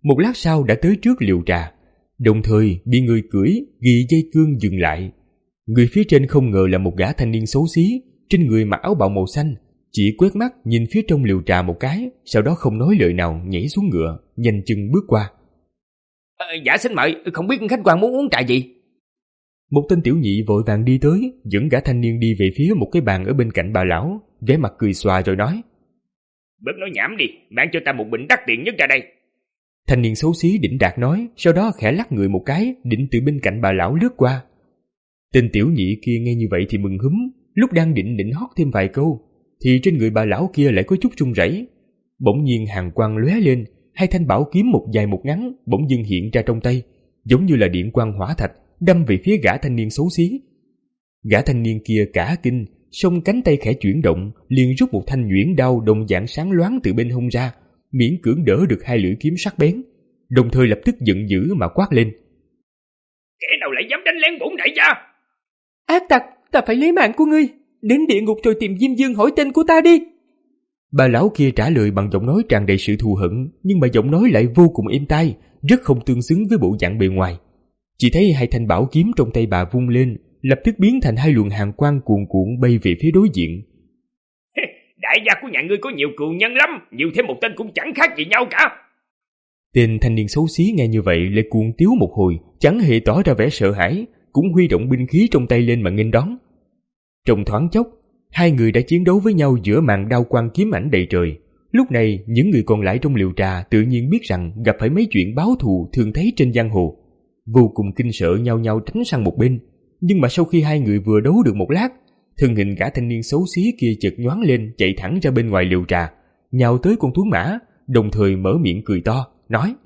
Speaker 2: Một lát sau đã tới trước liều trà, đồng thời bị người cưỡi ghi dây cương dừng lại. Người phía trên không ngờ là một gã thanh niên xấu xí, trên người mặc áo bào màu xanh, chỉ quét mắt nhìn phía trong liều trà một cái, sau đó không nói lời nào nhảy xuống ngựa, nhanh chân bước qua.
Speaker 4: À, dạ xin mời, không biết khách quan muốn uống trà gì?
Speaker 2: Một tên tiểu nhị vội vàng đi tới, dẫn gã thanh niên đi về phía một cái bàn ở bên cạnh bà lão, vẻ mặt cười xòa rồi nói:
Speaker 3: Bớt nói nhảm đi, mang cho ta một bình đắt tiền nhất ra đây.
Speaker 2: Thanh niên xấu xí đĩnh đạc nói, sau đó khẽ lắc người một cái, định từ bên cạnh bà lão lướt qua. Tên tiểu nhị kia nghe như vậy thì mừng húm, lúc đang định định hót thêm vài câu, thì trên người bà lão kia lại có chút run rẩy. Bỗng nhiên hàn quang lóe lên, hai thanh bảo kiếm một dài một ngắn bỗng dưng hiện ra trong tay, giống như là điện quang hỏa thạch, đâm về phía gã thanh niên xấu xí. Gã thanh niên kia cả kinh, song cánh tay khẽ chuyển động, liền rút một thanh nhuyễn đao đồng dạng sáng loáng từ bên hông ra, miễn cưỡng đỡ được hai lưỡi kiếm sắc bén, đồng thời lập tức giận dữ mà quát lên:
Speaker 3: Kẻ nào lại dám đánh lén bổn đại gia?
Speaker 5: Ác tặc, ta phải lấy mạng của ngươi, đến địa ngục rồi tìm Diêm Dương hỏi tên của ta đi.
Speaker 2: Bà lão kia trả lời bằng giọng nói tràn đầy sự thù hận, nhưng mà giọng nói lại vô cùng êm tai, rất không tương xứng với bộ dạng bề ngoài. Chỉ thấy hai thanh bảo kiếm trong tay bà vung lên, lập tức biến thành hai luồng hàn quang cuồn cuộn bay về phía đối diện.
Speaker 3: Đại gia của nhà ngươi có nhiều cừu nhân lắm, nhiều thêm một tên cũng chẳng khác gì nhau cả.
Speaker 2: Tên thanh niên xấu xí nghe như vậy lại cuồng tiếu một hồi, chẳng hề tỏ ra vẻ sợ hãi, cũng huy động binh khí trong tay lên mà nghênh đón. Trong thoáng chốc, hai người đã chiến đấu với nhau giữa màn đao quang kiếm ảnh đầy trời. Lúc này, những người còn lại trong liều trà tự nhiên biết rằng gặp phải mấy chuyện báo thù thường thấy trên giang hồ, vô cùng kinh sợ nhau nhau tránh sang một bên. Nhưng mà sau khi hai người vừa đấu được một lát, thân hình gã thanh niên xấu xí kia chợt nhoáng lên, chạy thẳng ra bên ngoài liều trà, nhào tới con tuấn mã, đồng thời mở miệng cười to, nói: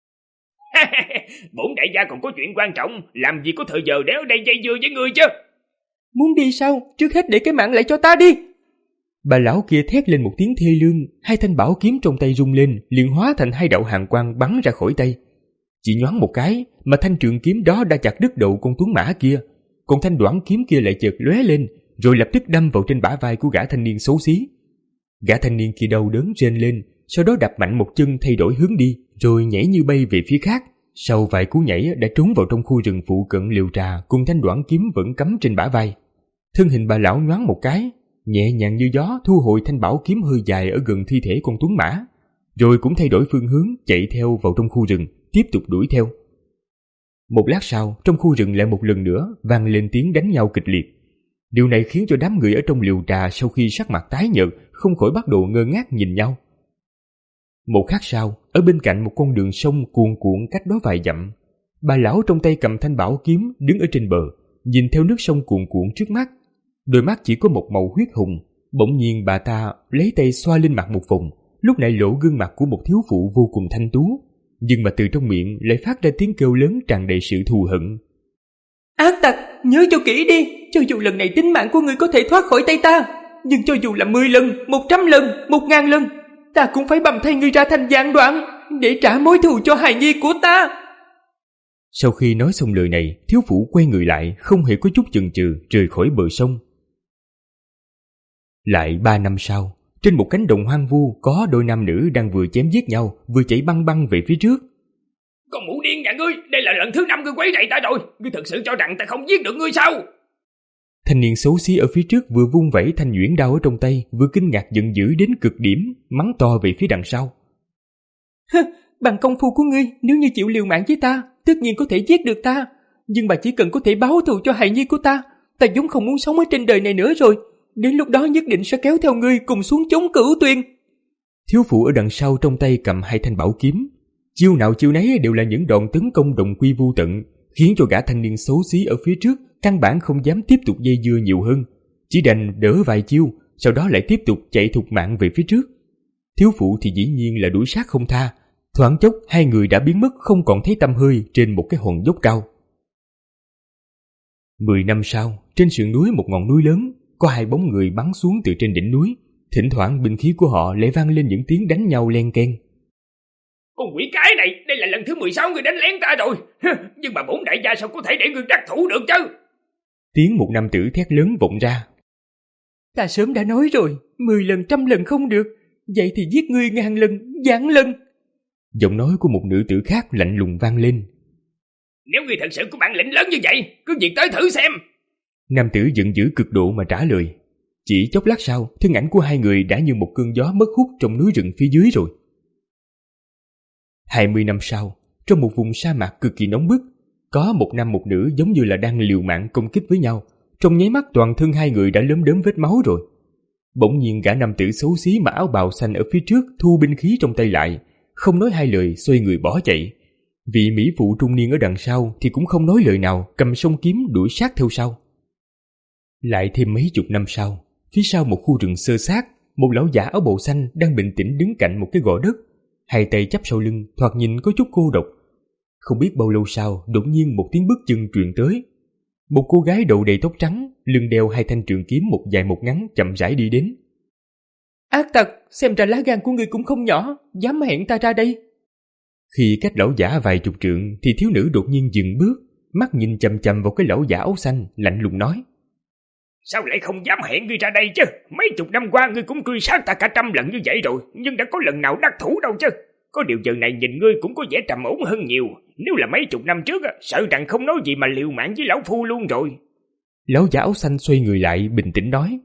Speaker 3: Bổn đại gia còn có chuyện quan trọng, làm gì có thời giờ để ở đây dây dưa với ngươi chứ.
Speaker 5: Muốn đi sao? Trước hết để cái mạng lại cho ta đi.
Speaker 2: Bà lão kia thét lên một tiếng thê lương, hai thanh bảo kiếm trong tay rung lên, liền hóa thành hai đạo hàn quang bắn ra khỏi tay. Chỉ nhoáng một cái mà thanh trường kiếm đó đã chặt đứt đầu con tuấn mã kia, còn thanh đoản kiếm kia lại chợt lóe lên, rồi lập tức đâm vào trên bả vai của gã thanh niên xấu xí. Gã thanh niên kia đau đớn rên lên, sau đó đạp mạnh một chân thay đổi hướng đi, rồi nhảy như bay về phía khác. Sau vài cú nhảy đã trốn vào trong khu rừng phụ cận liều trà, cùng thanh đoản kiếm vẫn cắm trên bả vai. Thân hình bà lão nhoáng một cái, nhẹ nhàng như gió thu hồi thanh bảo kiếm hơi dài ở gần thi thể con tuấn mã, rồi cũng thay đổi phương hướng chạy theo vào trong khu rừng, tiếp tục đuổi theo. Một lát sau, trong khu rừng lại một lần nữa vang lên tiếng đánh nhau kịch liệt. Điều này khiến cho đám người ở trong liều trà sau khi sắc mặt tái nhợt không khỏi bắt đầu ngơ ngác nhìn nhau. Một khắc sau, ở bên cạnh một con đường sông cuồn cuộn cách đó vài dặm, bà lão trong tay cầm thanh bảo kiếm đứng ở trên bờ, nhìn theo nước sông cuồn cuộn trước mắt, đôi mắt chỉ có một màu huyết hùng. Bỗng nhiên bà ta lấy tay xoa lên mặt một vòng, lúc này lộ gương mặt của một thiếu phụ vô cùng thanh tú, nhưng mà từ trong miệng lại phát ra tiếng kêu lớn tràn đầy sự thù hận.
Speaker 5: Ác tặc, nhớ cho kỹ đi, cho dù lần này tính mạng của ngươi có thể thoát khỏi tay ta, nhưng cho dù là mười lần, một trăm lần, một ngàn lần, ta cũng phải bầm thay ngươi ra thành vạn đoạn để trả mối thù cho hài nhi của ta.
Speaker 2: Sau khi nói xong lời này, thiếu phụ quay người lại, không hề có chút chần chừ rời khỏi bờ sông. Lại ba năm sau, trên một cánh đồng hoang vu có đôi nam nữ đang vừa chém giết nhau, vừa chạy băng băng về phía trước.
Speaker 3: Con mụ điên nhà ngươi, đây là lần thứ năm ngươi quấy rầy ta rồi, ngươi thật sự cho rằng ta không giết được ngươi sao?
Speaker 2: Thanh niên xấu xí ở phía trước vừa vung vẩy thanh nhuyễn đao ở trong tay, vừa kinh ngạc giận dữ đến cực điểm, mắng to về phía đằng sau.
Speaker 5: Bằng công phu của ngươi, nếu như chịu liều mạng với ta, tất nhiên có thể giết được ta, nhưng mà chỉ cần có thể báo thù cho hài nhi của ta, ta vốn không muốn sống ở trên đời này nữa rồi. Đến lúc đó nhất định sẽ kéo theo ngươi cùng xuống chống cửu tuyền.
Speaker 2: Thiếu phụ ở đằng sau trong tay cầm hai thanh bảo kiếm, chiêu nào chiêu nấy đều là những đòn tấn công đồng quy vô tận, khiến cho gã thanh niên xấu xí ở phía trước căn bản không dám tiếp tục dây dưa nhiều hơn, chỉ đành đỡ vài chiêu, sau đó lại tiếp tục chạy thục mạng về phía trước. Thiếu phụ thì dĩ nhiên là đuổi sát không tha, thoáng chốc hai người đã biến mất không còn thấy tăm hơi trên một cái hòn dốc cao. Mười năm sau, trên sườn núi một ngọn núi lớn, có hai bóng người bắn xuống từ trên đỉnh núi, thỉnh thoảng binh khí của họ lại vang lên những tiếng đánh nhau len keng.
Speaker 3: Con quỷ cái này, đây là lần thứ mười sáu người đánh lén ta rồi, nhưng mà bổn đại gia sao có thể để người đắc thủ được chứ?
Speaker 2: Tiếng một nam tử thét lớn vọng ra.
Speaker 5: Ta sớm đã nói rồi, mười lần trăm lần không được, vậy thì giết ngươi ngàn lần, vạn lần.
Speaker 2: Giọng nói của một nữ tử khác lạnh lùng vang lên.
Speaker 3: Nếu ngươi thật sự có bản lĩnh lớn như vậy, cứ việc tới thử xem.
Speaker 2: Nam tử giận dữ cực độ mà trả lời. Chỉ chốc lát sau, thân ảnh của hai người đã như một cơn gió mất hút trong núi rừng phía dưới rồi. Hai mươi năm sau, trong một vùng sa mạc cực kỳ nóng bức, có một nam một nữ giống như là đang liều mạng công kích với nhau. Trong nháy mắt toàn thân hai người đã lấm đớm vết máu rồi. Bỗng nhiên gã nam tử xấu xí mà áo bào xanh ở phía trước thu binh khí trong tay lại, không nói hai lời xoay người bỏ chạy. Vị mỹ phụ trung niên ở đằng sau thì cũng không nói lời nào, cầm song kiếm đuổi sát theo sau. Lại thêm mấy chục năm sau, phía sau một khu rừng xơ xác, một lão giả áo bào xanh đang bình tĩnh đứng cạnh một cái gò đất, hai tay chắp sau lưng, thoạt nhìn có chút cô độc. Không biết bao lâu sau, đột nhiên một tiếng bước chân truyền tới. Một cô gái đầu đầy tóc trắng, lưng đeo hai thanh trường kiếm một dài một ngắn chậm rãi đi đến.
Speaker 5: Ác tặc, xem ra lá gan của ngươi cũng không nhỏ, dám hẹn ta ra đây.
Speaker 2: Khi cách lão giả vài chục trượng thì thiếu nữ đột nhiên dừng bước, mắt nhìn chằm chằm vào cái lão giả áo xanh, lạnh lùng nói.
Speaker 3: Sao lại không dám hẹn ngươi ra đây chứ? Mấy chục năm qua ngươi cũng truy sát ta cả trăm lần như vậy rồi, nhưng đã có lần nào đắc thủ đâu chứ. Có điều giờ này nhìn ngươi cũng có vẻ trầm ổn hơn nhiều. Nếu là mấy chục năm trước, sợ rằng không nói gì mà liều mạng với lão phu luôn rồi.
Speaker 2: Lão giả áo xanh xoay người lại bình tĩnh nói.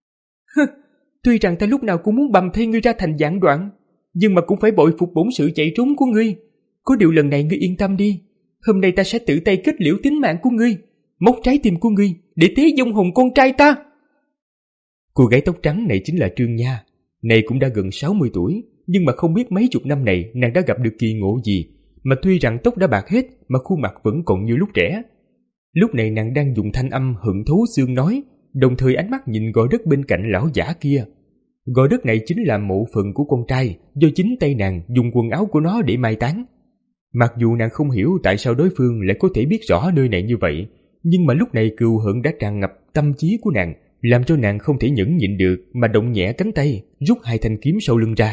Speaker 5: Tuy rằng ta lúc nào cũng muốn bầm thay ngươi ra thành giảng đoạn, nhưng mà cũng phải bội phục bổn sự chạy trốn của ngươi. Có điều lần này ngươi yên tâm đi, hôm nay ta sẽ tự tay kết liễu tính mạng của ngươi, móc trái tim của ngươi để tế vong hồn con trai ta.
Speaker 2: Cô gái tóc trắng này chính là Trương Nha. Này cũng đã gần sáu mươi tuổi, nhưng mà không biết mấy chục năm này nàng đã gặp được kỳ ngộ gì, mà tuy rằng tóc đã bạc hết mà khuôn mặt vẫn còn như lúc trẻ. Lúc này nàng đang dùng thanh âm hận thấu xương nói, đồng thời ánh mắt nhìn gò đất bên cạnh lão giả kia. Gò đất này chính là mộ phần của con trai, do chính tay nàng dùng quần áo của nó để mai táng. Mặc dù nàng không hiểu tại sao đối phương lại có thể biết rõ nơi này như vậy, nhưng mà lúc này cừu hận đã tràn ngập tâm trí của nàng, làm cho nàng không thể nhẫn nhịn được mà động nhẹ cánh tay, rút hai thanh kiếm sau lưng ra.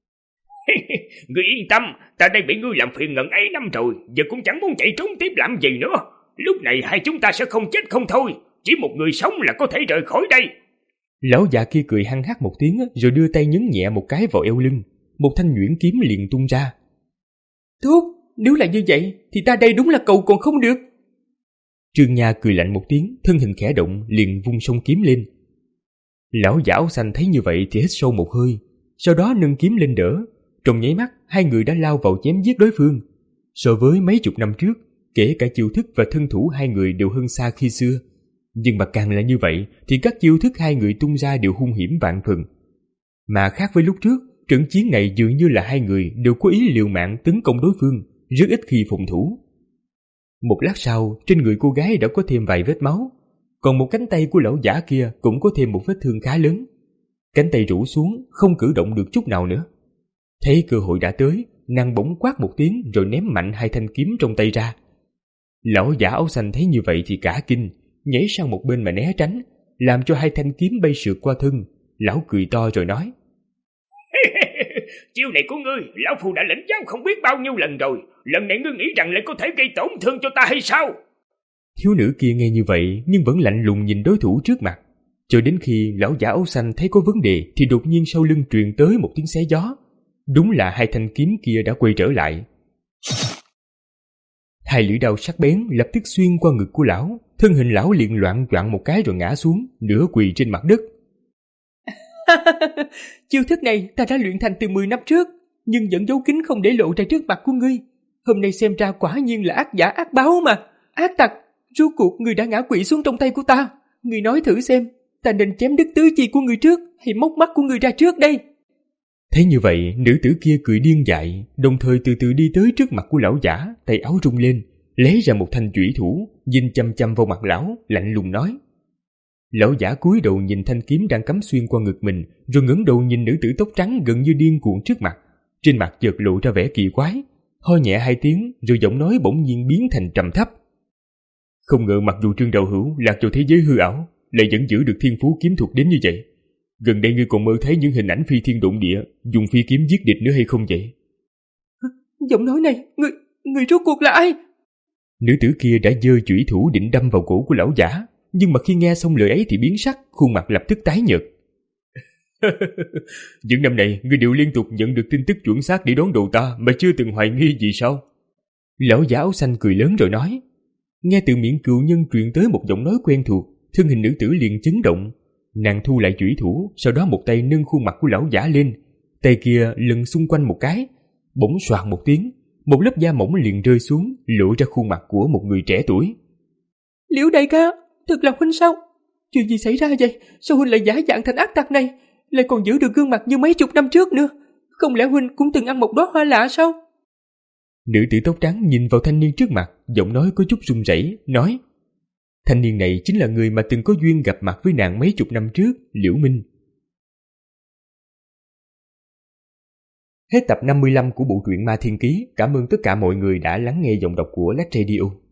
Speaker 3: Ngươi yên tâm, ta đây bị ngươi làm phiền ngần ấy năm rồi, giờ cũng chẳng muốn chạy trốn tiếp làm gì nữa. Lúc này hai chúng ta sẽ không chết không thôi, chỉ một người sống là có thể rời khỏi đây.
Speaker 2: Lão già kia cười hăng hắc một tiếng rồi đưa tay nhấn nhẹ một cái vào eo lưng, một thanh nhuyễn kiếm liền tung ra.
Speaker 5: Tốt, nếu là như vậy thì ta đây đúng là cầu còn không được.
Speaker 2: Trương Nha cười lạnh một tiếng, thân hình khẽ động liền vung song kiếm lên. Lão giả áo xanh thấy như vậy thì hít sâu một hơi, sau đó nâng kiếm lên đỡ. Trong nháy mắt hai người đã lao vào chém giết đối phương. So với mấy chục năm trước, kể cả chiêu thức và thân thủ hai người đều hơn xa khi xưa. Nhưng mà càng là như vậy thì các chiêu thức hai người tung ra đều hung hiểm vạn phần. Mà khác với lúc trước, trận chiến này dường như là hai người đều có ý liều mạng tấn công đối phương, rất ít khi phòng thủ. Một lát sau, trên người cô gái đã có thêm vài vết máu, còn một cánh tay của lão giả kia cũng có thêm một vết thương khá lớn. Cánh tay rũ xuống, không cử động được chút nào nữa. Thấy cơ hội đã tới, nàng bỗng quát một tiếng rồi ném mạnh hai thanh kiếm trong tay ra. Lão giả áo xanh thấy như vậy thì cả kinh, nhảy sang một bên mà né tránh, làm cho hai thanh kiếm bay sượt qua thân. Lão cười to rồi nói.
Speaker 3: Chiêu này của ngươi, lão phu đã lĩnh giáo không biết bao nhiêu lần rồi. Lần này ngươi nghĩ rằng lại có thể gây tổn thương cho ta hay sao?
Speaker 2: Thiếu nữ kia nghe như vậy nhưng vẫn lạnh lùng nhìn đối thủ trước mặt. Cho đến khi lão giả áo xanh thấy có vấn đề thì đột nhiên sau lưng truyền tới một tiếng xé gió. Đúng là hai thanh kiếm kia đã quay trở lại. Hai lưỡi đao sắc bén lập tức xuyên qua ngực của lão, thân hình lão liền loạng choạng một cái rồi ngã xuống, nửa quỳ trên mặt đất.
Speaker 5: Chiêu thức này ta đã luyện thành từ mười năm trước, nhưng vẫn giấu kín không để lộ ra trước mặt của ngươi. Hôm nay xem ra quả nhiên là ác giả ác báo mà. Ác tặc, rốt cuộc ngươi đã ngã quỵ xuống trong tay của ta. Ngươi nói thử xem, ta nên chém đứt tứ chi của ngươi trước hay móc mắt của ngươi ra trước đây?
Speaker 2: Thấy như vậy, nữ tử kia cười điên dại, đồng thời từ từ đi tới trước mặt của lão giả, tay áo rung lên, lấy ra một thanh chủy thủ, nhìn chăm chăm vào mặt lão, lạnh lùng nói. Lão giả cúi đầu nhìn thanh kiếm đang cắm xuyên qua ngực mình, rồi ngẩng đầu nhìn nữ tử tóc trắng gần như điên cuồng trước mặt. Trên mặt chợt lộ ra vẻ kỳ quái, ho nhẹ hai tiếng, rồi giọng nói bỗng nhiên biến thành trầm thấp. Không ngờ mặc dù Trương đạo hữu lạc vào thế giới hư ảo, lại vẫn giữ được thiên phú kiếm thuật đến như vậy. Gần đây ngươi còn mơ thấy những hình ảnh phi thiên động địa, dùng phi kiếm giết địch nữa hay không vậy?
Speaker 5: Giọng nói này, người, người rốt cuộc là ai?
Speaker 2: Nữ tử kia đã giơ chủy thủ định đâm vào cổ của lão giả, nhưng mà khi nghe xong lời ấy thì biến sắc, khuôn mặt lập tức tái nhợt.
Speaker 3: Những năm này, ngươi đều liên tục nhận được tin tức chuẩn xác để đón đầu ta mà chưa từng hoài nghi gì sao?
Speaker 2: Lão giả áo xanh cười lớn rồi nói. Nghe từ miệng cựu nhân truyền tới một giọng nói quen thuộc, thân hình nữ tử liền chấn động. Nàng thu lại chủy thủ, sau đó một tay nâng khuôn mặt của lão giả lên, tay kia lần xung quanh một cái, bỗng soạt một tiếng, một lớp da mỏng liền rơi xuống, lộ ra khuôn mặt của một người trẻ tuổi.
Speaker 5: Liễu đại ca, thật là huynh sao? Chuyện gì xảy ra vậy? Sao huynh lại giả dạng thành ác tặc này, lại còn giữ được gương mặt như mấy chục năm trước nữa? Không lẽ huynh cũng từng ăn một đóa hoa lạ sao?
Speaker 2: Nữ tử tóc trắng nhìn vào thanh niên trước mặt, giọng nói có chút run rẩy, nói: thanh niên này chính là người mà từng có duyên gặp mặt với nàng mấy chục năm trước, Liễu Minh. Hết tập năm mươi lăm của bộ truyện Ma Thiên Ký. Cảm ơn tất cả mọi người đã lắng nghe giọng đọc của Lách Radio.